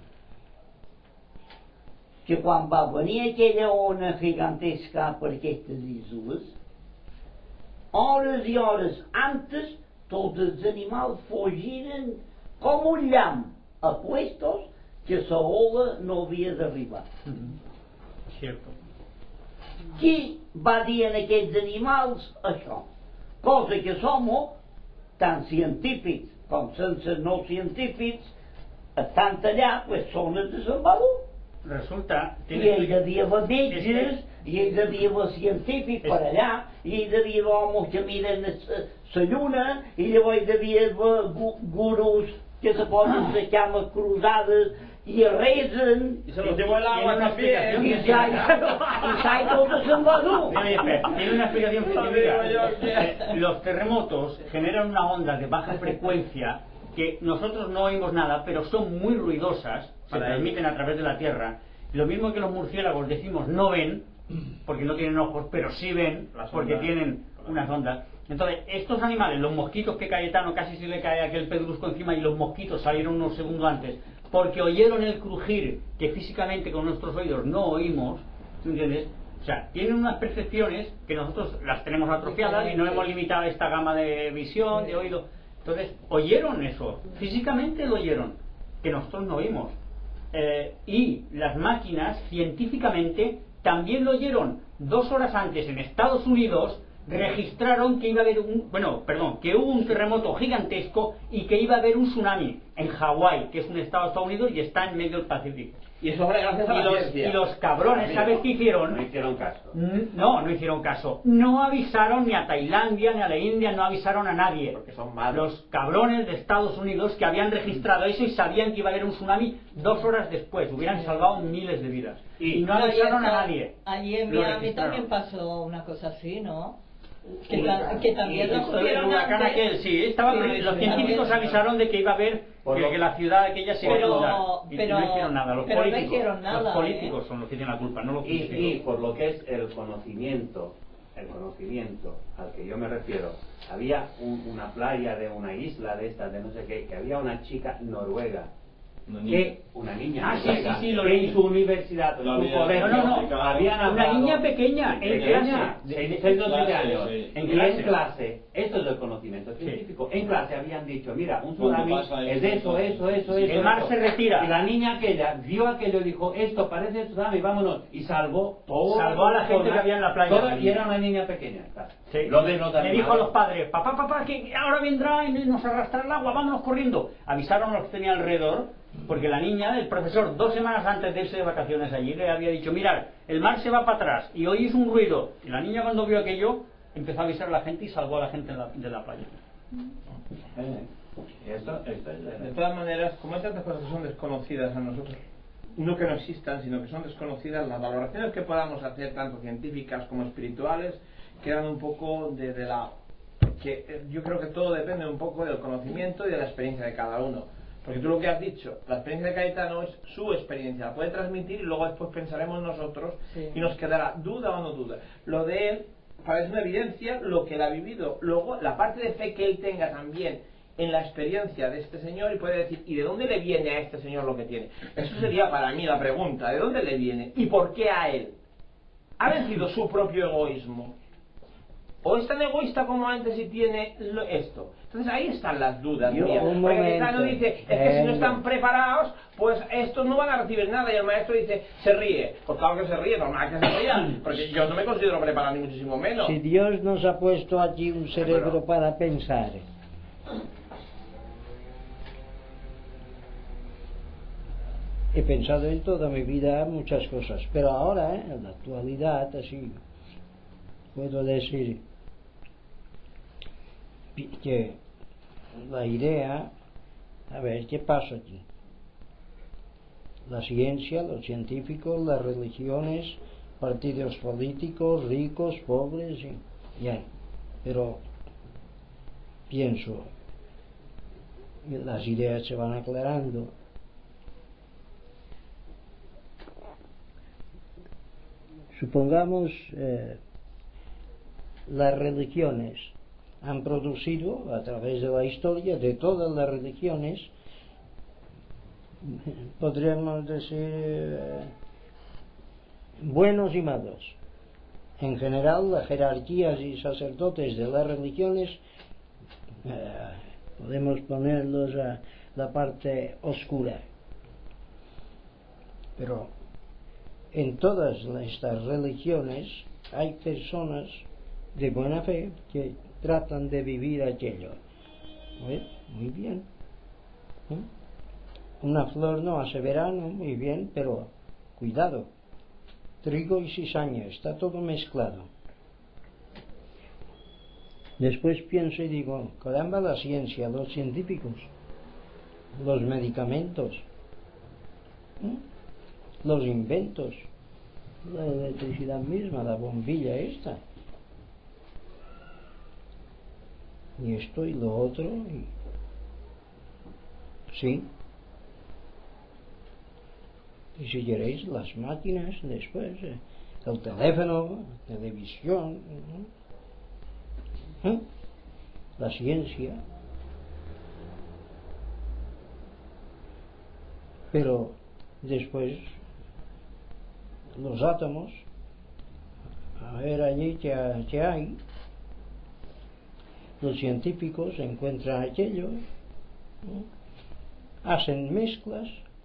que quan va venir aquella ona gigantesca per aquestes isles, hores i hores antes tots els animals fugiren com un llamp a puestos que la ola no havia d'arribar? Cierto. Qui va dir a aquests animals això? Cosa que som tant científics com sense no científics estan allà, pues són els de Sant Badú. Resulta, I hi devia haver metges, i hi devia haver científics per allà, i hi devia haver homes que miren la lluna, i llavors hi devia haver gu gurus que se posen les cames cruzades i resen Y se los llevó el agua también. y sai tot de Sant Badú. Oye, espera, tiene una explicación científica. Eh, Los terremotos generan una onda de baja frecuencia que nosotros no oímos nada, pero son muy ruidosas, se transmiten a través de la Tierra. Lo mismo que los murciélagos decimos no ven, porque no tienen ojos, pero sí ven, porque tienen unas ondas. Entonces, estos animales, los mosquitos que Cayetano casi se le cae aquel pedrusco encima y los mosquitos salieron unos segundos antes, porque oyeron el crujir que físicamente con nuestros oídos no oímos, ¿tú entiendes? O sea, tienen unas percepciones que nosotros las tenemos atrofiadas y no hemos limitado esta gama de visión, de oído. Entonces, oyeron eso, físicamente lo oyeron, que nosotros no oímos. Eh, y las máquinas, científicamente, también lo oyeron. Dos horas antes, en Estados Unidos, registraron que iba a haber un, bueno, perdón, que hubo un terremoto gigantesco y que iba a haber un tsunami en Hawái, que es un estado de Estados Unidos y está en medio del Pacífico. Y eso fue gracias a y la los, ciencia. y los cabrones, ¿sabes qué hicieron? No hicieron caso. No, no hicieron caso. No avisaron ni a Tailandia ni a la India, no avisaron a nadie. Porque son malos. Los cabrones de Estados Unidos que habían registrado eso y sabían que iba a haber un tsunami dos horas después. Hubieran salvado miles de vidas. Y no avisaron a nadie. Allí en Lo Miami registraron. también pasó una cosa así, ¿no? Que, Sí, ta- que también y lo esto del supieron huracán antes. aquel, sí, estaba, Sí, los sí, científicos también. avisaron de que iba a haber, Por que, lo- que la ciudad aquella se iba a Pero- inundar. Y pero- no hicieron nada, los pero no políticos, hicieron nada, los políticos ¿eh? son los que tienen la culpa, no los Y, científicos. y por lo que es el conocimiento, el conocimiento al que yo me refiero, había un- una playa de una isla de estas, de no sé qué, que había una chica noruega, Una niña. que una niña Ah, sí, noruega, sí, sí, lo que leí. en su universidad, en La su había- colegio, No, no, no. habían Una hablado- niña pequeña, en pequeña, clase. de De- seis o siete clase, años, sí. En y clase. en clase, esto es el conocimiento científico, en clase habían dicho, mira, un Cuando tsunami pasa es eso, eso, eso, eso, el eso. mar eso. se retira. Y la niña aquella vio aquello y dijo, esto parece tsunami, vámonos, y salvó todo. Salvó a la gente que había en la playa. Toda- y era una niña pequeña. claro. Sí. Lo de los Le animales- dijo a los padres, papá, papá, que ahora vendrá y nos arrastrará el agua, vámonos corriendo. Avisaron a los que tenían alrededor, porque la niña, el profesor, dos semanas antes de irse de vacaciones allí, le había dicho, mirad, el mar se va para atrás, y oís un ruido. Y la niña cuando vio aquello, empezó a avisar a la gente y salvó a la gente de la, de la playa. Eh, esto, esto es De todas maneras, como hay tantas cosas que son desconocidas a nosotros, no que no existan, sino que son desconocidas, las valoraciones que podamos hacer, tanto científicas como espirituales, quedan un poco de, de la... que eh, yo creo que todo depende un poco del conocimiento y de la experiencia de cada uno. Porque tú lo que has dicho, la experiencia de Cayetano es su experiencia, la puede transmitir y luego después pensaremos nosotros Sí. y nos quedará duda o no duda. Lo de él parece una evidencia, lo que él ha vivido. Luego, la parte de fe que él tenga también en la experiencia de este señor y puede decir, ¿y de dónde le viene a este señor lo que tiene? Eso sería para mí la pregunta, ¿de dónde le viene? ¿Y por qué a él? ¿Ha vencido su propio egoísmo? ¿O es tan egoísta como antes y tiene lo- esto? Entonces ahí están las dudas Yo, mías. un Porque momento. Cayetano dice, es que si no Eh, están preparados, pues estos no van a recibir nada. Y el maestro dice, se ríe. Pues claro que se ríe, normal que se rían. Porque yo no me considero preparado ni muchísimo menos. Si Dios nos ha puesto aquí un cerebro para pensar, he pensado en toda mi vida muchas cosas, pero ahora, ¿eh? En la actualidad, así, puedo decir que la idea, a ver, ¿qué pasa aquí? La ciencia, los científicos, las religiones, partidos políticos, ricos, pobres, y, ya, pero pienso, las ideas se van aclarando. Supongamos eh, las religiones han producido a través de la historia de todas las religiones, podríamos decir, eh, buenos y malos. En general, las jerarquías y sacerdotes de las religiones, eh, podemos ponerlos a la parte oscura. Pero en todas estas religiones hay personas de buena fe que tratan de vivir aquello. Muy, muy bien. ¿Eh? Una flor no hace verano, muy bien, pero cuidado. Trigo y cizaña, está todo mezclado. Después pienso y digo, caramba, la ciencia, los científicos, los medicamentos, ¿eh? Los inventos, la electricidad misma, la bombilla esta, y esto y lo otro, y... sí. Y si queréis, las máquinas después, eh, el teléfono, la televisión, ¿no? ¿Eh? La ciencia. Pero después los átomos, a ver allí qué hay. Los científicos encuentran aquello, ¿no? Hacen mezclas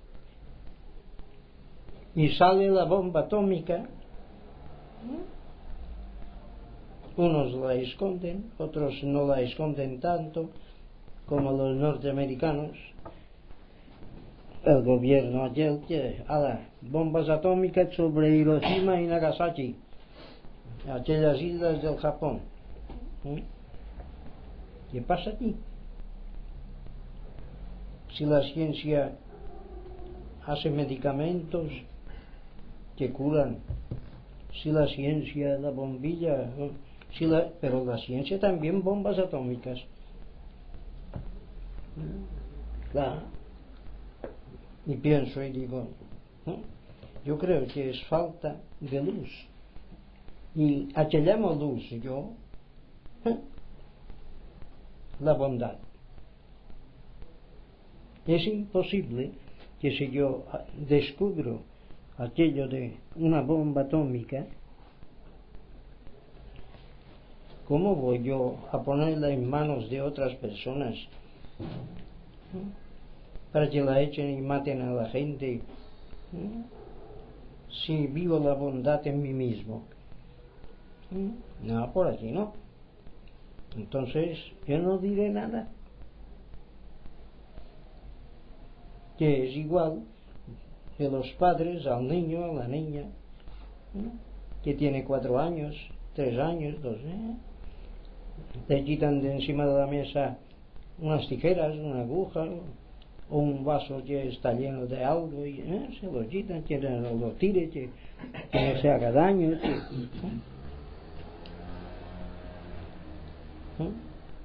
y sale la bomba atómica, ¿no? Unos la esconden, otros no la esconden tanto como los norteamericanos. el gobierno aquel que ala, bombas atómicas sobre Hiroshima y Nagasaki, aquellas islas del Japón. ¿Mm? ¿Qué pasa aquí? Si la ciencia hace medicamentos que curan, si la ciencia la bombilla, si la, pero la ciencia también bombas atómicas. Claro. Y pienso y digo, ¿no? Yo creo que es falta de luz. Y a que llamo luz yo, ¿eh? La bondad. Es imposible que si yo descubro aquello de una bomba atómica, ¿cómo voy yo a ponerla en manos de otras personas? ¿Eh? Para que la echen y maten a la gente. ¿Eh? Si vivo la bondad en mí mismo. ¿Eh? No, por aquí no. Entonces yo no diré nada. Que es igual de los padres al niño, a la niña, ¿eh? Que tiene cuatro años, tres años, dos, ¿eh? Le quitan de encima de la mesa unas tijeras, una aguja, o un vaso que está lleno de algo y ¿eh? se lo quitan, que no lo tire, que, que no se haga daño. Que, ¿eh? ¿Eh?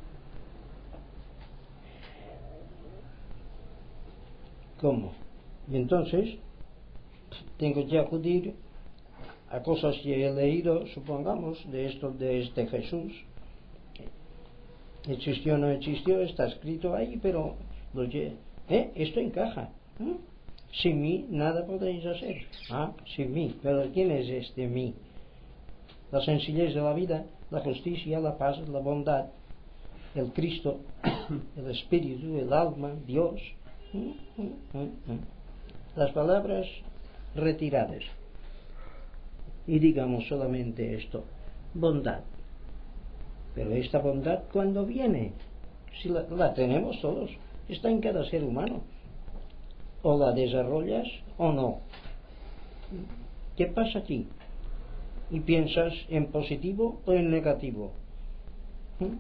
¿Cómo? Y entonces tengo que acudir a cosas que he leído, supongamos, de esto de este Jesús. Existió o no existió, está escrito ahí, pero lo que ¿Eh? esto encaja. ¿Eh? Sin mí nada podéis hacer. Ah, sin mí. Pero ¿quién es este mí? La sencillez de la vida, la justicia, la paz, la bondad, el Cristo, el Espíritu, el alma, Dios. ¿Eh? ¿Eh? ¿Eh? Las palabras retiradas. Y digamos solamente esto, bondad. Pero esta bondad, ¿cuándo viene? Si la, la tenemos todos. Está en cada ser humano. O la desarrollas o no. ¿Qué pasa aquí? Y piensas en positivo o en negativo. ¿Mm?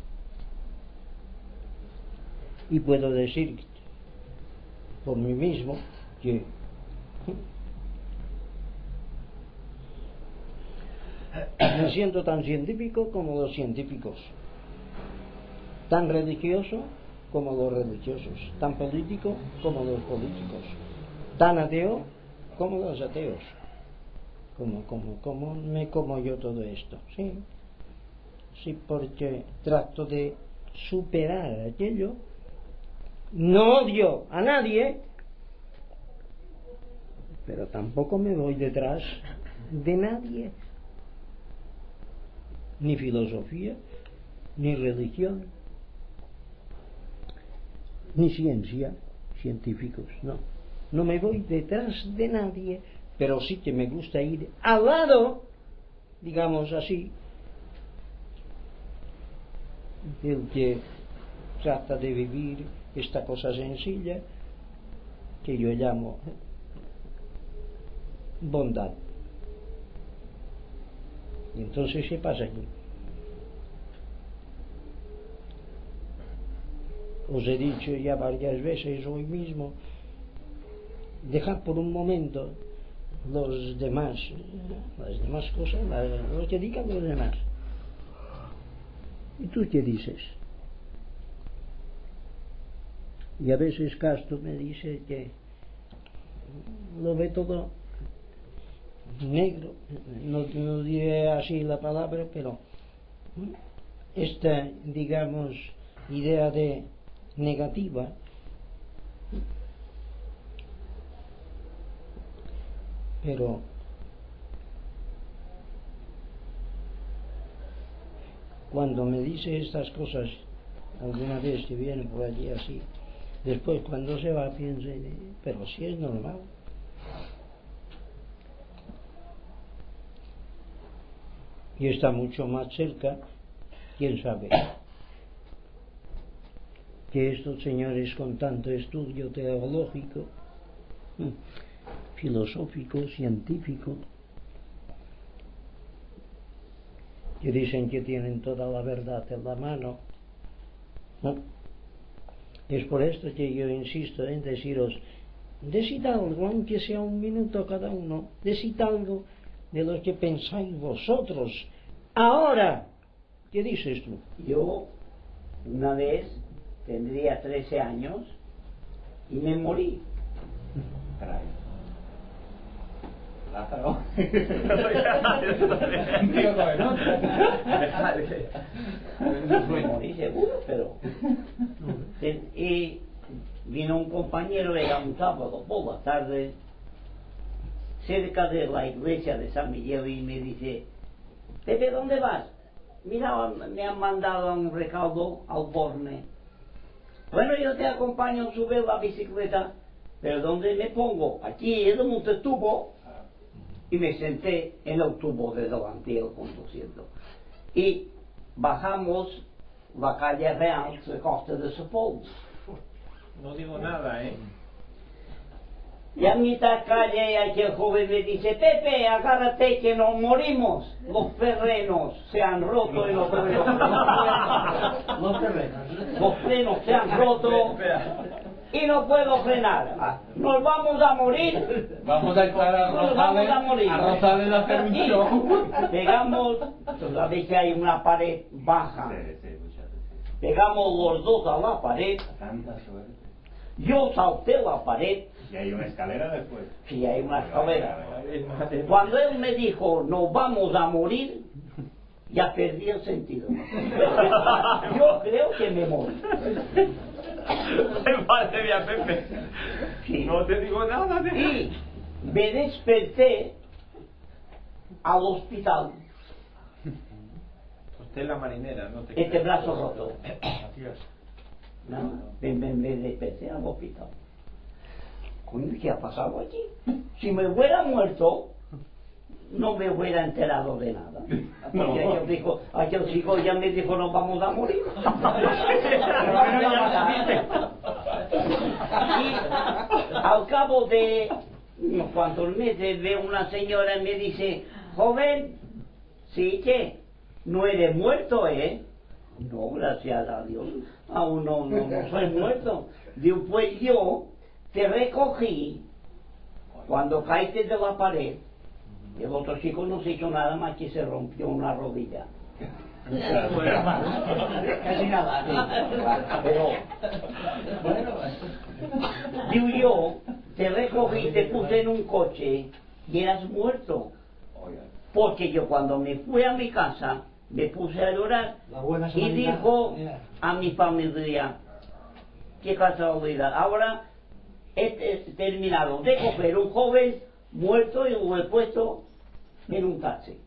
Y puedo decir por mí mismo que me siento tan científico como los científicos, tan religioso como los religiosos, tan político como los políticos, tan ateo como los ateos. Como, como, como me como yo todo esto, ¿sí? Sí, porque trato de superar aquello. No odio a nadie, pero tampoco me voy detrás de nadie. Ni filosofía, ni religión, ni ciencia, científicos, no. No me voy detrás de nadie, pero sí que me gusta ir al lado, digamos así, del que trata de vivir esta cosa sencilla que yo llamo bondad. Y entonces, ¿qué pasa aquí? Os he dicho ya varias veces hoy mismo, dejad por un momento los demás, las demás cosas, lo que digan los demás. ¿Y tú qué dices? Y a veces Castro me dice que lo ve todo negro, no, no diré así la palabra, pero esta, digamos, idea de negativa pero cuando me dice estas cosas alguna vez que viene por allí así, después cuando se va piensa, pero si es normal. Y está mucho más cerca, quién sabe, que estos señores con tanto estudio teológico filosófico, científico, que dicen que tienen toda la verdad en la mano, ¿no? Es por esto que yo insisto en deciros, decid algo, aunque sea un minuto cada uno, decid algo de lo que pensáis vosotros. Ahora, ¿qué dices tú? Yo, una vez, tendría trece años y me morí. Caray. Lázaro. Me morí seguro, pero... Y vino un compañero, era un sábado por la tarde, cerca de la iglesia de San Miguel, y me dice: Pepe, ¿dónde vas? Mira, me han mandado un recado al Borne. Bueno, yo te acompaño, sube la bicicleta, pero ¿dónde me pongo? Aquí es un tubo. Y me senté en el tubo de delante, el conduciendo. Y bajamos la calle Real de Costa de Sepúlveda. No digo nada, ¿eh? Y a mitad calle aquel joven me dice: Pepe, agárrate que nos morimos. Los frenos se han roto y los frenos. Los terrenos. Los frenos se han roto y no puedo frenar. Nos vamos a morir. Vamos a entrar a Nos vamos a morir. a Rosales a hacer un show. Pegamos, tú sabes que hay una pared baja. Pegamos los dos a la pared. Tanta suerte. Yo salté la pared. ¿Y hay una escalera después? Sí, hay una escalera. Cuando él me dijo: nos vamos a morir, ya perdí el sentido. Yo creo que me morí. Madre mía, Pepe. Sí. No te digo nada de... Y me desperté al hospital. Usted es la marinera, no te... Este brazo roto. No, me, me, me desperté al hospital. Coño, ¿qué ha pasado aquí? Si me hubiera muerto, no me hubiera enterado de nada. Porque no. aquel, dijo, aquel chico ya me dijo: nos vamos a morir. Y al cabo de unos cuantos meses veo una señora y me dice: joven, sí, que no eres muerto, ¿eh? No, gracias a Dios, aún no, no, no soy muerto. Digo: pues yo te recogí cuando caíste de la pared. Y el otro chico no se hizo nada más que se rompió una rodilla. Casi nada. Pero, bueno, digo yo, te recogí, te puse en un coche y eras muerto. Porque yo cuando me fui a mi casa me puse a llorar y dijo a mi familia: qué casualidad, ahora he terminado de coger un joven muerto y lo he puesto en un taxi.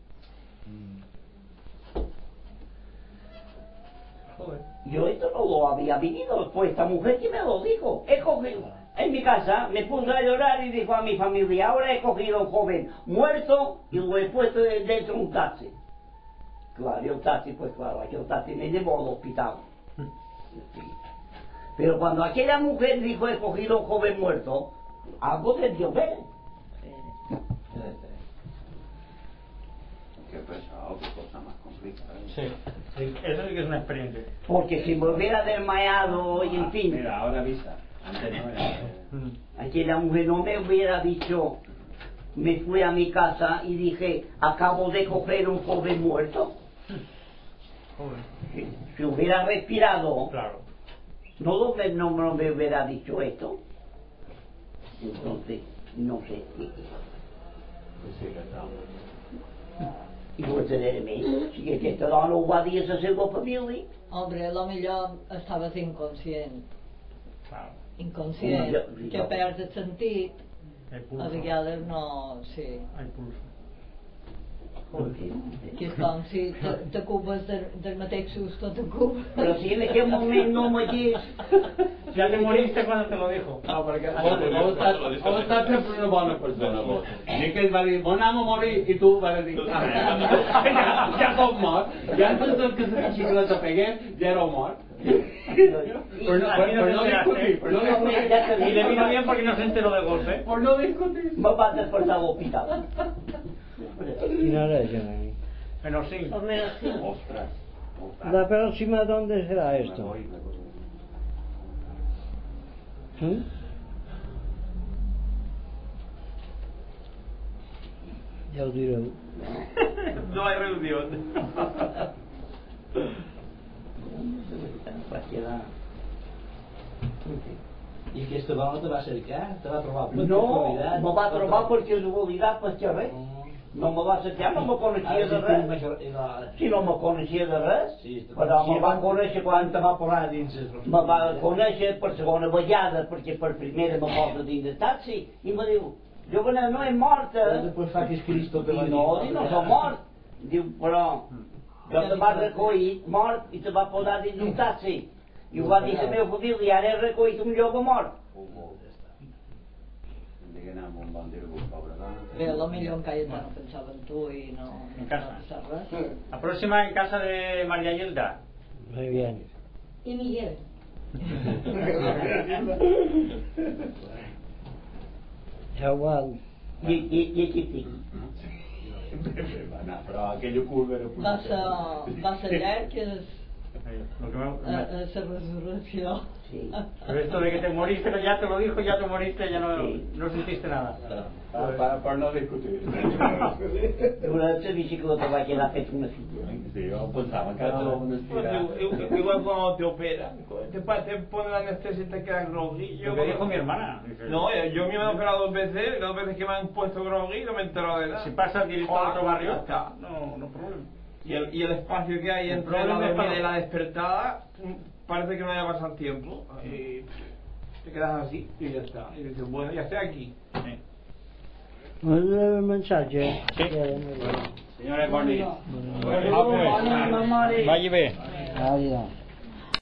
Yo esto no lo había vivido, pues esta mujer que me lo dijo. He cogido en mi casa, me puse a llorar y dijo a mi familia: ahora he cogido un joven muerto y lo he puesto dentro de un taxi. Claro, y el taxi, pues claro, aquel taxi me llevó al hospital. Sí. Pero cuando aquella mujer dijo: he cogido un joven muerto, algo debió ver. Qué pesado, qué cosa más complicada. Sí, sí, eso sí que es una experiencia. Porque si me hubiera desmayado y en fin. Mira, ahora avisa. Antes no era. Aquella mujer no me hubiera dicho: me fui a mi casa y dije: acabo de coger un joven muerto. Si, si hubiera respirado, claro. no, lo, no, no me hubiera dicho esto. Entonces, no sé. I går til dere med, så jeg tenkte da nå var de som ser på familie. Hombre, lo millor estaves inconscient. Claro. Inconscient, Jo- jo- que perds el sentit, El a pulso. vegades no... Sí. El pulso. Que com si te, te cubes del, del mateix susto te cubes. Però si en aquell moment no me dius... Ya te moriste cuando te lo dijo. No, perquè heu estat, heu estat sempre una bona persona. I que ell va dir, bon amo morir, i tu vas dir, ah, ja, ja soc mort. Ja antes del que la xicleta pegués, ja éreu mort. Pues no, pues no, no discutir, pues no discutir. Y le vino bien porque no se enteró de golpe. Por no discutir. Me vas despertar al hospital. Quina hora es, Jeremy? Menos cinco. O menos cinco. Ostras. La próxima, ¿dónde será esto? ¿Mm? Ja ho direu. No hay reunión. I aquesta dona te va cercar? Te va trobar per No, casualitat? me va trobar per casualitat, perquè res. No me va cercar, no me coneixia de res. Si no me coneixia de res, però me va conèixer quan te va posar dins. Me va conèixer per segona vegada, perquè per primera me posa dins de taxi, i me diu, jo que no he mort. Després fa que és Cristo te va dir. No, diu, no soc mort. Diu, però jo te va recollir mort i te va posar dins d'un taxi. I ho va dir la meva família, ara he recollit un jove mort. Bé, lo millor en Cayetano pensava en tu i no, no En casa. va passar res. La próxima en casa de María Hilda. Muy bien. Y Miguel. Igual. I, i, i aquí tinc. Però aquell cul era... Va ser, va ser llarg que és Lo que me- a, a la resurrecció. Sí. Pero esto de que te moriste, pero ya te lo dijo, ya te moriste, ya no, Sí. no sentiste nada. Per, per, per no discutir. Durant la bicicleta va quedar fet una filla. Sí, jo pensava que era una estirada. Igual cuando te operan, te, pa- te ponen la anestesia y te quedas groggy. Lo que dijo mi hermana. Dice, No, eh, yo me he operado dos veces, las dos veces que me han puesto groggy no me he enterado de nada. Si pasa directo a otro Ya barrio, está. no, no problema. Y el, y el espacio que hay El entre la problema es dormida para- y la despertada, mm, parece que no haya pasado tiempo. Y te quedas así y ya está. Y dices, bueno, ya estoy aquí. Sí. Un mensaje. Sí. Señores, bon dia. Bueno. Vagi bé. Adiós.